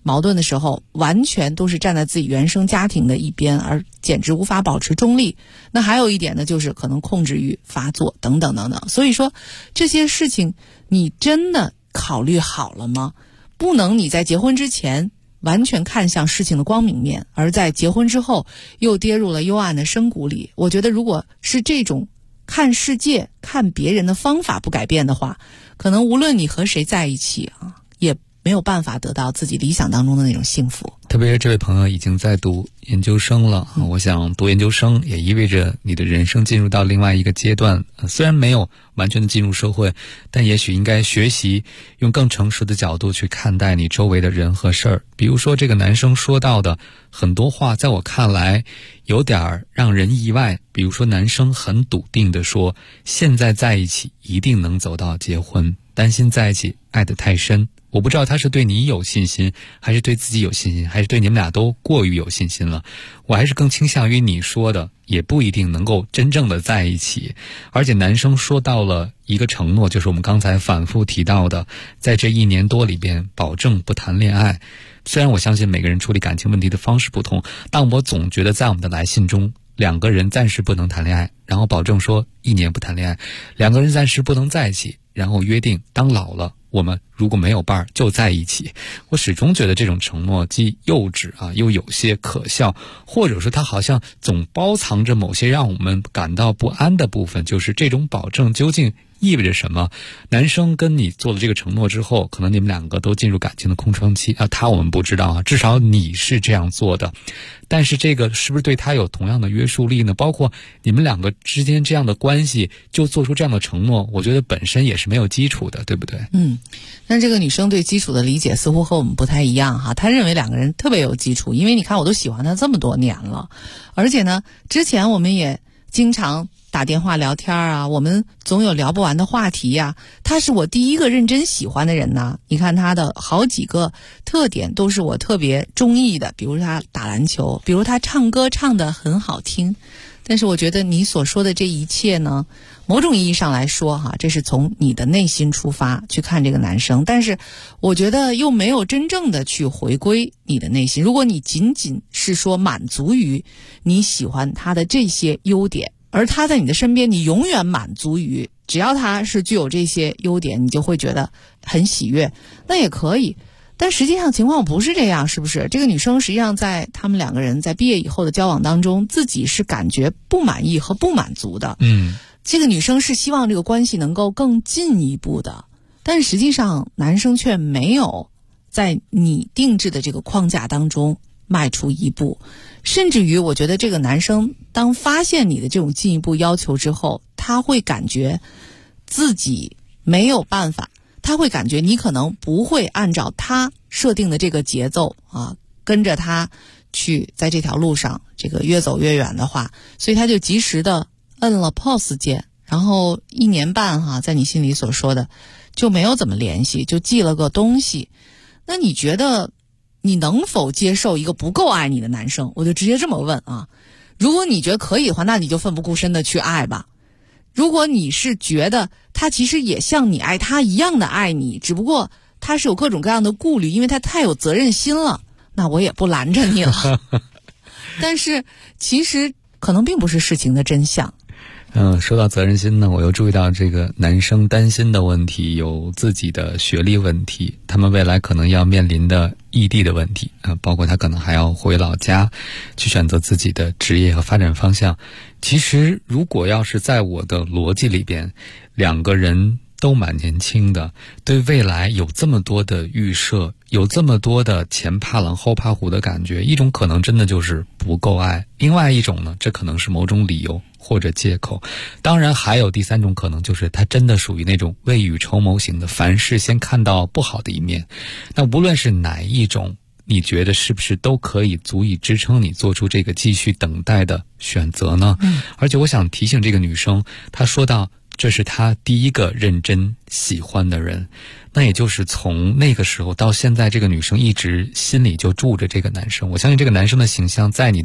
[SPEAKER 7] 矛盾的时候，完全都是站在自己原生家庭的一边，而简直无法保持中立。那还有一点呢，就是可能控制欲发作等等等等。所以说这些事情你真的考虑好了吗？不能你在结婚之前完全看向事情的光明面，而在结婚之后又跌入了幽暗的深谷里。我觉得如果是这种看世界看别人的方法不改变的话，可能无论你和谁在一起啊，也没有办法得到自己理想当中的那种幸福。
[SPEAKER 3] 特别是这位朋友已经在读研究生了，我想读研究生也意味着你的人生进入到另外一个阶段，虽然没有完全的进入社会，但也许应该学习用更成熟的角度去看待你周围的人和事儿。比如说这个男生说到的很多话，在我看来有点让人意外。比如说男生很笃定地说，现在在一起一定能走到结婚，担心在一起爱得太深。我不知道他是对你有信心，还是对自己有信心，还是对你们俩都过于有信心了。我还是更倾向于你说的，也不一定能够真正的在一起。而且男生说到了一个承诺，就是我们刚才反复提到的，在这1年多里边保证不谈恋爱。虽然我相信每个人处理感情问题的方式不同，但我总觉得在我们的来信中，2个人暂时不能谈恋爱，然后保证说1年不谈恋爱；2个人暂时不能在一起，然后约定当老了我们如果没有伴就在一起。我始终觉得这种承诺既幼稚又有些可笑，或者说它好像总包藏着某些让我们感到不安的部分。就是这种保证究竟意味着什么？男生跟你做了这个承诺之后，可能你们2个都进入感情的空窗期他我们不知道至少你是这样做的。但是这个是不是对他有同样的约束力呢？包括你们2个之间这样的关系就做出这样的承诺，我觉得本身也是没有基础的，对不对？
[SPEAKER 7] 但这个女生对基础的理解似乎和我们不太一样哈。她认为2个人特别有基础，因为你看我都喜欢他这么多年了，而且呢之前我们也经常打电话聊天我们总有聊不完的话题他是我第一个认真喜欢的人呢。你看他的好几个特点都是我特别中意的，比如他打篮球，比如他唱歌唱得很好听。但是我觉得你所说的这一切呢，某种意义上来说这是从你的内心出发去看这个男生，但是我觉得又没有真正的去回归你的内心。如果你仅仅是说满足于你喜欢他的这些优点，而他在你的身边你永远满足于只要他是具有这些优点，你就会觉得很喜悦，那也可以。但实际上情况不是这样，是不是？这个女生实际上在他们2个人在毕业以后的交往当中，自己是感觉不满意和不满足的。这个女生是希望这个关系能够更进一步的，但是实际上男生却没有在你定制的这个框架当中迈出一步。甚至于我觉得这个男生当发现你的这种进一步要求之后，他会感觉自己没有办法，他会感觉你可能不会按照他设定的这个节奏跟着他去在这条路上这个越走越远的话，所以他就及时的摁了 pause 键，然后1年半在你心里所说的就没有怎么联系，就寄了个东西。那你觉得你能否接受一个不够爱你的男生？我就直接这么问如果你觉得可以的话，那你就奋不顾身的去爱吧。如果你是觉得他其实也像你爱他一样的爱你，只不过他是有各种各样的顾虑，因为他太有责任心了，那我也不拦着你了。但是其实可能并不是事情的真相。
[SPEAKER 3] 说到责任心呢，我又注意到这个男生担心的问题有自己的学历问题，他们未来可能要面临的异地的问题包括他可能还要回老家去选择自己的职业和发展方向。其实如果要是在我的逻辑里边，2个人都蛮年轻的，对未来有这么多的预设，有这么多的前怕狼后怕虎的感觉，一种可能真的就是不够爱，另外一种呢，这可能是某种理由或者借口。当然还有第3种可能，就是他真的属于那种未雨绸缪型的，凡事先看到不好的一面。那无论是哪一种，你觉得是不是都可以足以支撑你做出这个继续等待的选择呢？而且我想提醒这个女生，她说到这是她第一个认真喜欢的人，那也就是从那个时候到现在，这个女生一直心里就住着这个男生。我相信这个男生的形象在你的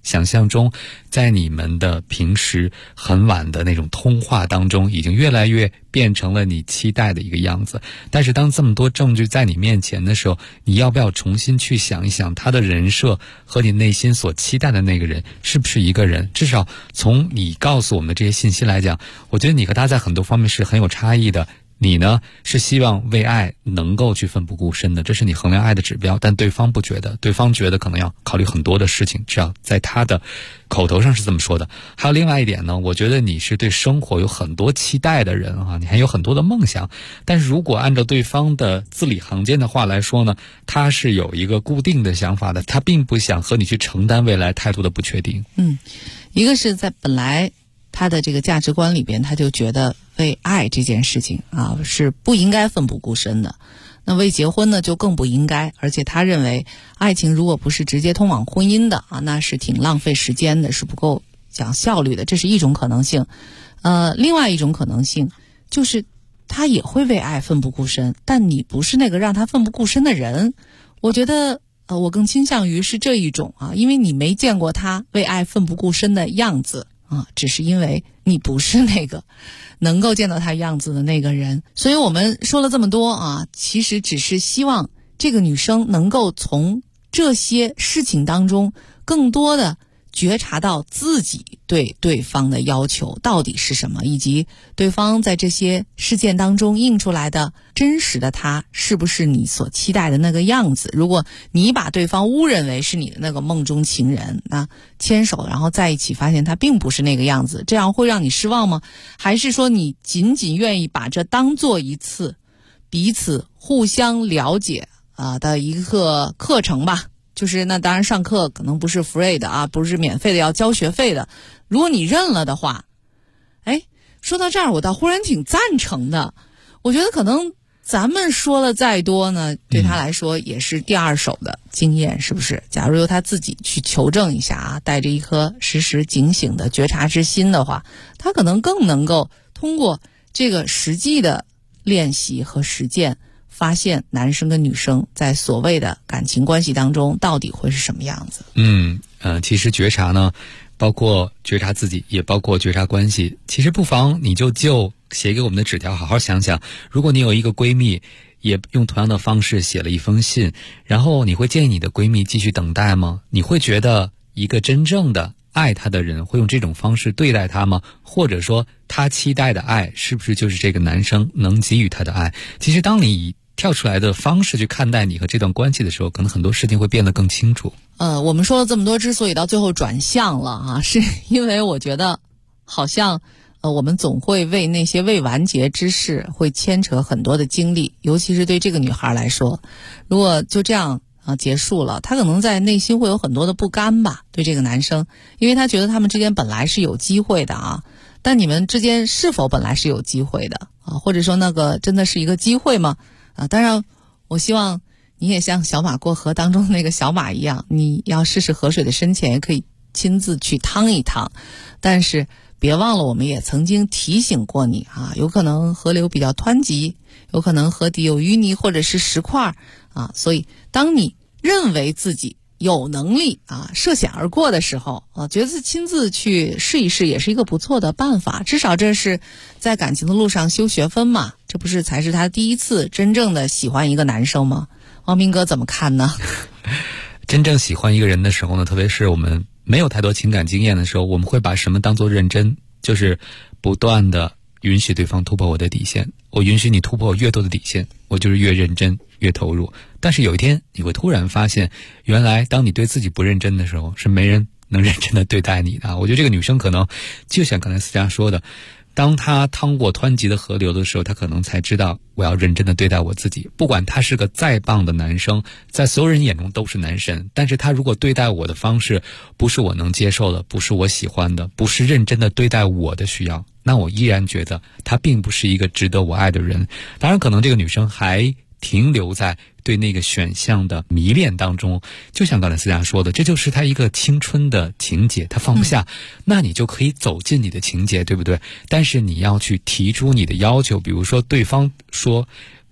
[SPEAKER 3] 想象中，在你们的平时很晚的那种通话当中，已经越来越变成了你期待的一个样子。但是当这么多证据在你面前的时候，你要不要重新去想一想，他的人设和你内心所期待的那个人是不是一个人？至少从你告诉我们的这些信息来讲，我觉得你和他在很多方面是很有差异的。你呢是希望为爱能够去奋不顾身的，这是你衡量爱的指标，但对方不觉得，对方觉得可能要考虑很多的事情，只要在他的口头上是这么说的。还有另外一点呢，我觉得你是对生活有很多期待的人啊，你还有很多的梦想，但是如果按照对方的字里行间的话来说呢，他是有一个固定的想法的，他并不想和你去承担未来太多的不确定。
[SPEAKER 7] 一个是在本来他的这个价值观里边，他就觉得为爱这件事情啊是不应该奋不顾身的，那为结婚呢就更不应该，而且他认为爱情如果不是直接通往婚姻的啊，那是挺浪费时间的，是不够讲效率的，这是一种可能性。另外一种可能性就是他也会为爱奋不顾身，但你不是那个让他奋不顾身的人。我觉得我更倾向于是这一种啊，因为你没见过他为爱奋不顾身的样子啊，只是因为你不是那个能够见到他样子的那个人。所以我们说了这么多啊，其实只是希望这个女生能够从这些事情当中更多的觉察到自己对对方的要求到底是什么，以及对方在这些事件当中映出来的真实的他是不是你所期待的那个样子。如果你把对方误认为是你的那个梦中情人，那牵手然后在一起发现他并不是那个样子，这样会让你失望吗？还是说你仅仅愿意把这当做一次彼此互相了解的一个课程吧？就是那当然上课可能不是 free 的啊，不是免费的，要交学费的。如果你认了的话，说到这儿我倒忽然挺赞成的。我觉得可能咱们说了再多呢，对他来说也是第二手的经验，是不是？假如由他自己去求证一下啊，带着一颗时时警醒的觉察之心的话，他可能更能够通过这个实际的练习和实践，发现男生跟女生在所谓的感情关系当中到底会是什么样子。
[SPEAKER 3] 其实觉察呢，包括觉察自己，也包括觉察关系。其实不妨你就写给我们的纸条好好想想，如果你有一个闺蜜也用同样的方式写了一封信，然后你会建议你的闺蜜继续等待吗？你会觉得一个真正的爱她的人会用这种方式对待她吗？或者说她期待的爱是不是就是这个男生能给予她的爱？其实当你以跳出来的方式去看待你和这段关系的时候，可能很多事情会变得更清楚。
[SPEAKER 7] 我们说了这么多，之所以到最后转向了啊，是因为我觉得好像我们总会为那些未完结之事会牵扯很多的精力，尤其是对这个女孩来说，如果就这样结束了，她可能在内心会有很多的不甘吧，对这个男生，因为她觉得他们之间本来是有机会的啊，但你们之间是否本来是有机会的啊？或者说那个真的是一个机会吗？当然我希望你也像小马过河当中那个小马一样，你要试试河水的深浅，也可以亲自去趟一趟，但是别忘了我们也曾经提醒过你啊，有可能河流比较湍急，有可能河底有淤泥或者是石块啊，所以当你认为自己有能力涉险而过的时候觉得亲自去试一试也是一个不错的办法，至少这是在感情的路上修学分嘛，这不是才是他第一次真正的喜欢一个男生吗？王斌哥怎么看呢？
[SPEAKER 3] 真正喜欢一个人的时候呢，特别是我们没有太多情感经验的时候，我们会把什么当作认真？就是不断的允许对方突破我的底线，我允许你突破越多的底线，我就是越认真越投入。但是有一天你会突然发现，原来当你对自己不认真的时候，是没人能认真的对待你的。我觉得这个女生可能就像刚才思佳说的，当她趟过湍急的河流的时候，她可能才知道我要认真的对待我自己。不管他是个再棒的男生，在所有人眼中都是男神，但是他如果对待我的方式不是我能接受的，不是我喜欢的，不是认真的对待我的需要，那我依然觉得他并不是一个值得我爱的人。当然可能这个女生还停留在对那个选项的迷恋当中，就像刚才思佳说的，这就是他一个青春的情节，他放不下，那你就可以走进你的情节，对不对？但是你要去提出你的要求，比如说对方说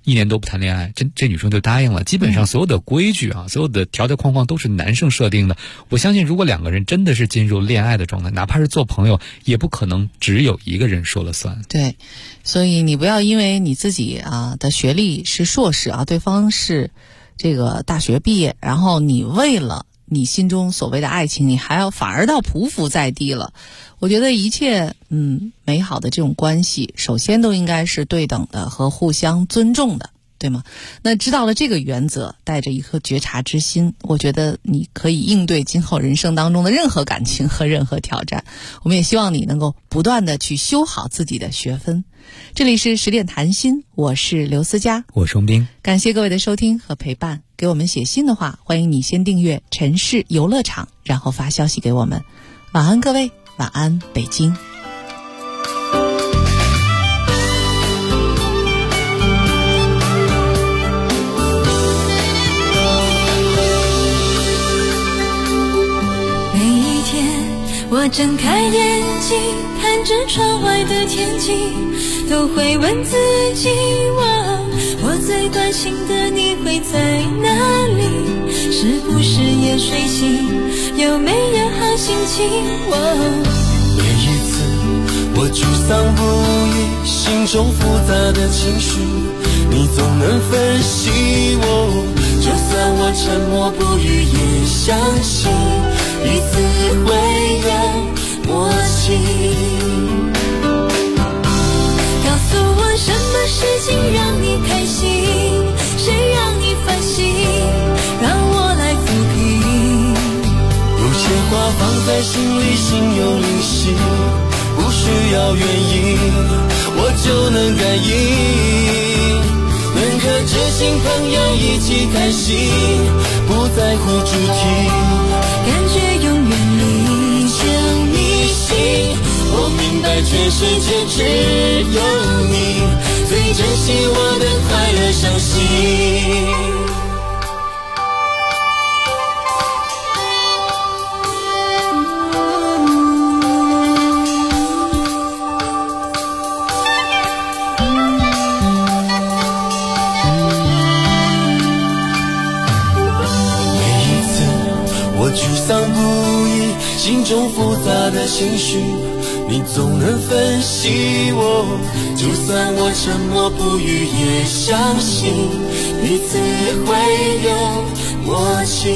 [SPEAKER 3] 1年多不谈恋爱，这女生就答应了。基本上所有的规矩啊，所有的条条框框都是男生设定的。我相信如果2个人真的是进入恋爱的状态，哪怕是做朋友，也不可能只有一个人说了算。
[SPEAKER 7] 对，所以你不要因为你自己的学历是硕士啊，对方是这个大学毕业，然后你为了你心中所谓的爱情，你还要反而到匍匐在地了。我觉得一切美好的这种关系，首先都应该是对等的和互相尊重的，对吗？那知道了这个原则，带着一颗觉察之心，我觉得你可以应对今后人生当中的任何感情和任何挑战。我们也希望你能够不断的去修好自己的学分。这里是10点谈心，我是刘思佳，
[SPEAKER 3] 我是翁斌，
[SPEAKER 7] 感谢各位的收听和陪伴。给我们写信的话，欢迎你先订阅城市游乐场，然后发消息给我们。晚安各位，晚安北京。
[SPEAKER 16] 我睁开眼睛，看着窗外的天气，都会问自己，我最关心的你会在哪里？是不是也睡醒？有没有好心情？
[SPEAKER 10] 每一次我沮丧不已，心中复杂的情绪，你总能分析我。就算我沉默不语，也相信彼此会有默契。
[SPEAKER 16] 告诉我什么事情让你开心，谁让你烦心，让我来抚平。
[SPEAKER 10] 有些话放在心里，心有灵犀，不需要原因，我就能感应。能和知心朋友一起开心，不在乎主题，
[SPEAKER 16] 感觉永远离
[SPEAKER 10] 就迷信。我明白全世界只有你最珍惜我的快乐伤心。心中复杂的情绪，你总能分析我。就算我沉默不语，也相信彼此会有默契。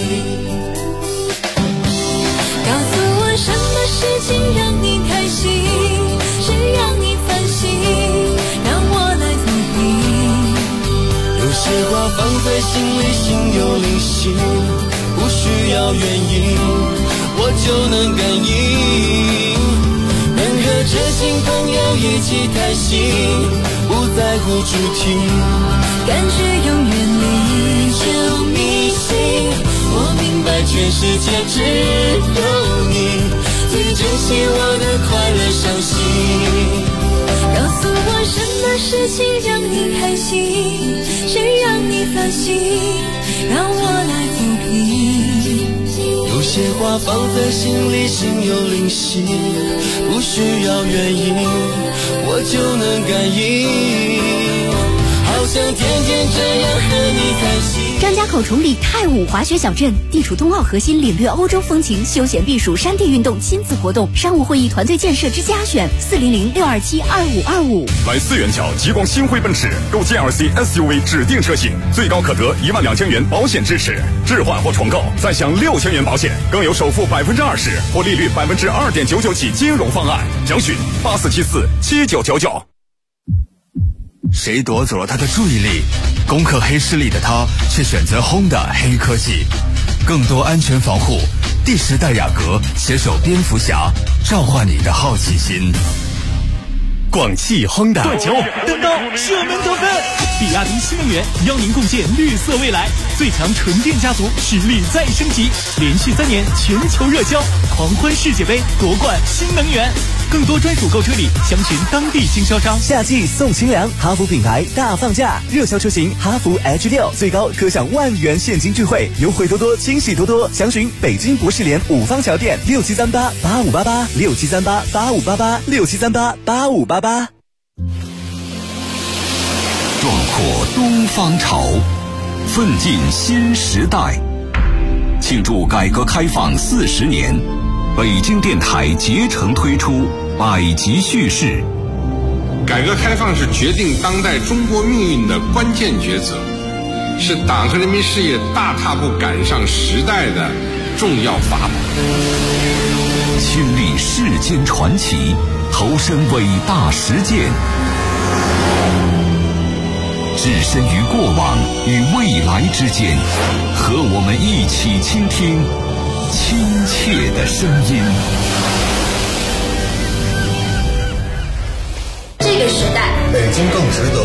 [SPEAKER 16] 告诉我什么事情让你开心，谁让你烦心，让我来抚平。
[SPEAKER 10] 有些话放在心里，心有灵犀，不需要原因，我就能感应。能和知心朋友一起开心，不在乎主题，
[SPEAKER 16] 感觉永远离
[SPEAKER 10] 就迷信。我明白全世界只有你最珍惜我的快乐伤心。
[SPEAKER 16] 告诉我什么事情让你开心，谁让你烦心，让我来抚平。
[SPEAKER 10] 有些话放在心里，心有灵犀，不需要原因，我就能感应。好想天天这样和你开心。
[SPEAKER 5] 张家口崇礼泰武滑雪小镇地处冬奥核心，领略欧洲风情，休闲避暑，山地运动亲子活动，商务会议团队建设之家选，400-627-2525。
[SPEAKER 17] 来4元桥极光星辉奔驰，购 GLC SUV 指定车型，最高可得12000元保险支持，置换或重购再享6000元保险，更有首付20%或利率2.99%起金融方案。详询84747999。
[SPEAKER 14] 谁夺走了他的注意力？攻克黑势力的他却选择 Honda 黑科技，更多安全防护。第10代雅阁携手蝙蝠侠，召唤你的好奇心。
[SPEAKER 18] 广汽 Honda 断桥登高射门得分，比亚迪新能源邀您共建绿色未来，最强纯电家族实力再升级，连续3年全球热销，狂欢世界杯夺冠新能源。更多专属购车礼，详询当地经销商。
[SPEAKER 11] 夏季送清凉，哈弗品牌大放价，热销车型哈弗 H6最高可享10000元现金钜惠，优惠多多，惊喜多多。详询北京博士联5方桥店673885886738858867388588。
[SPEAKER 14] 壮
[SPEAKER 6] 阔东方潮，奋进新时代。庆祝改革开放40年，北京电台竭诚推出百集叙事。
[SPEAKER 19] 改革开放是决定当代中国命运的关键抉择，是党和人民事业大踏步赶上时代的重要法宝。
[SPEAKER 6] 亲历世间传奇，投身伟大实践，置身于过往与未来之间，和我们一起倾听亲切的声音。
[SPEAKER 20] 这个时代，
[SPEAKER 12] 北京更值得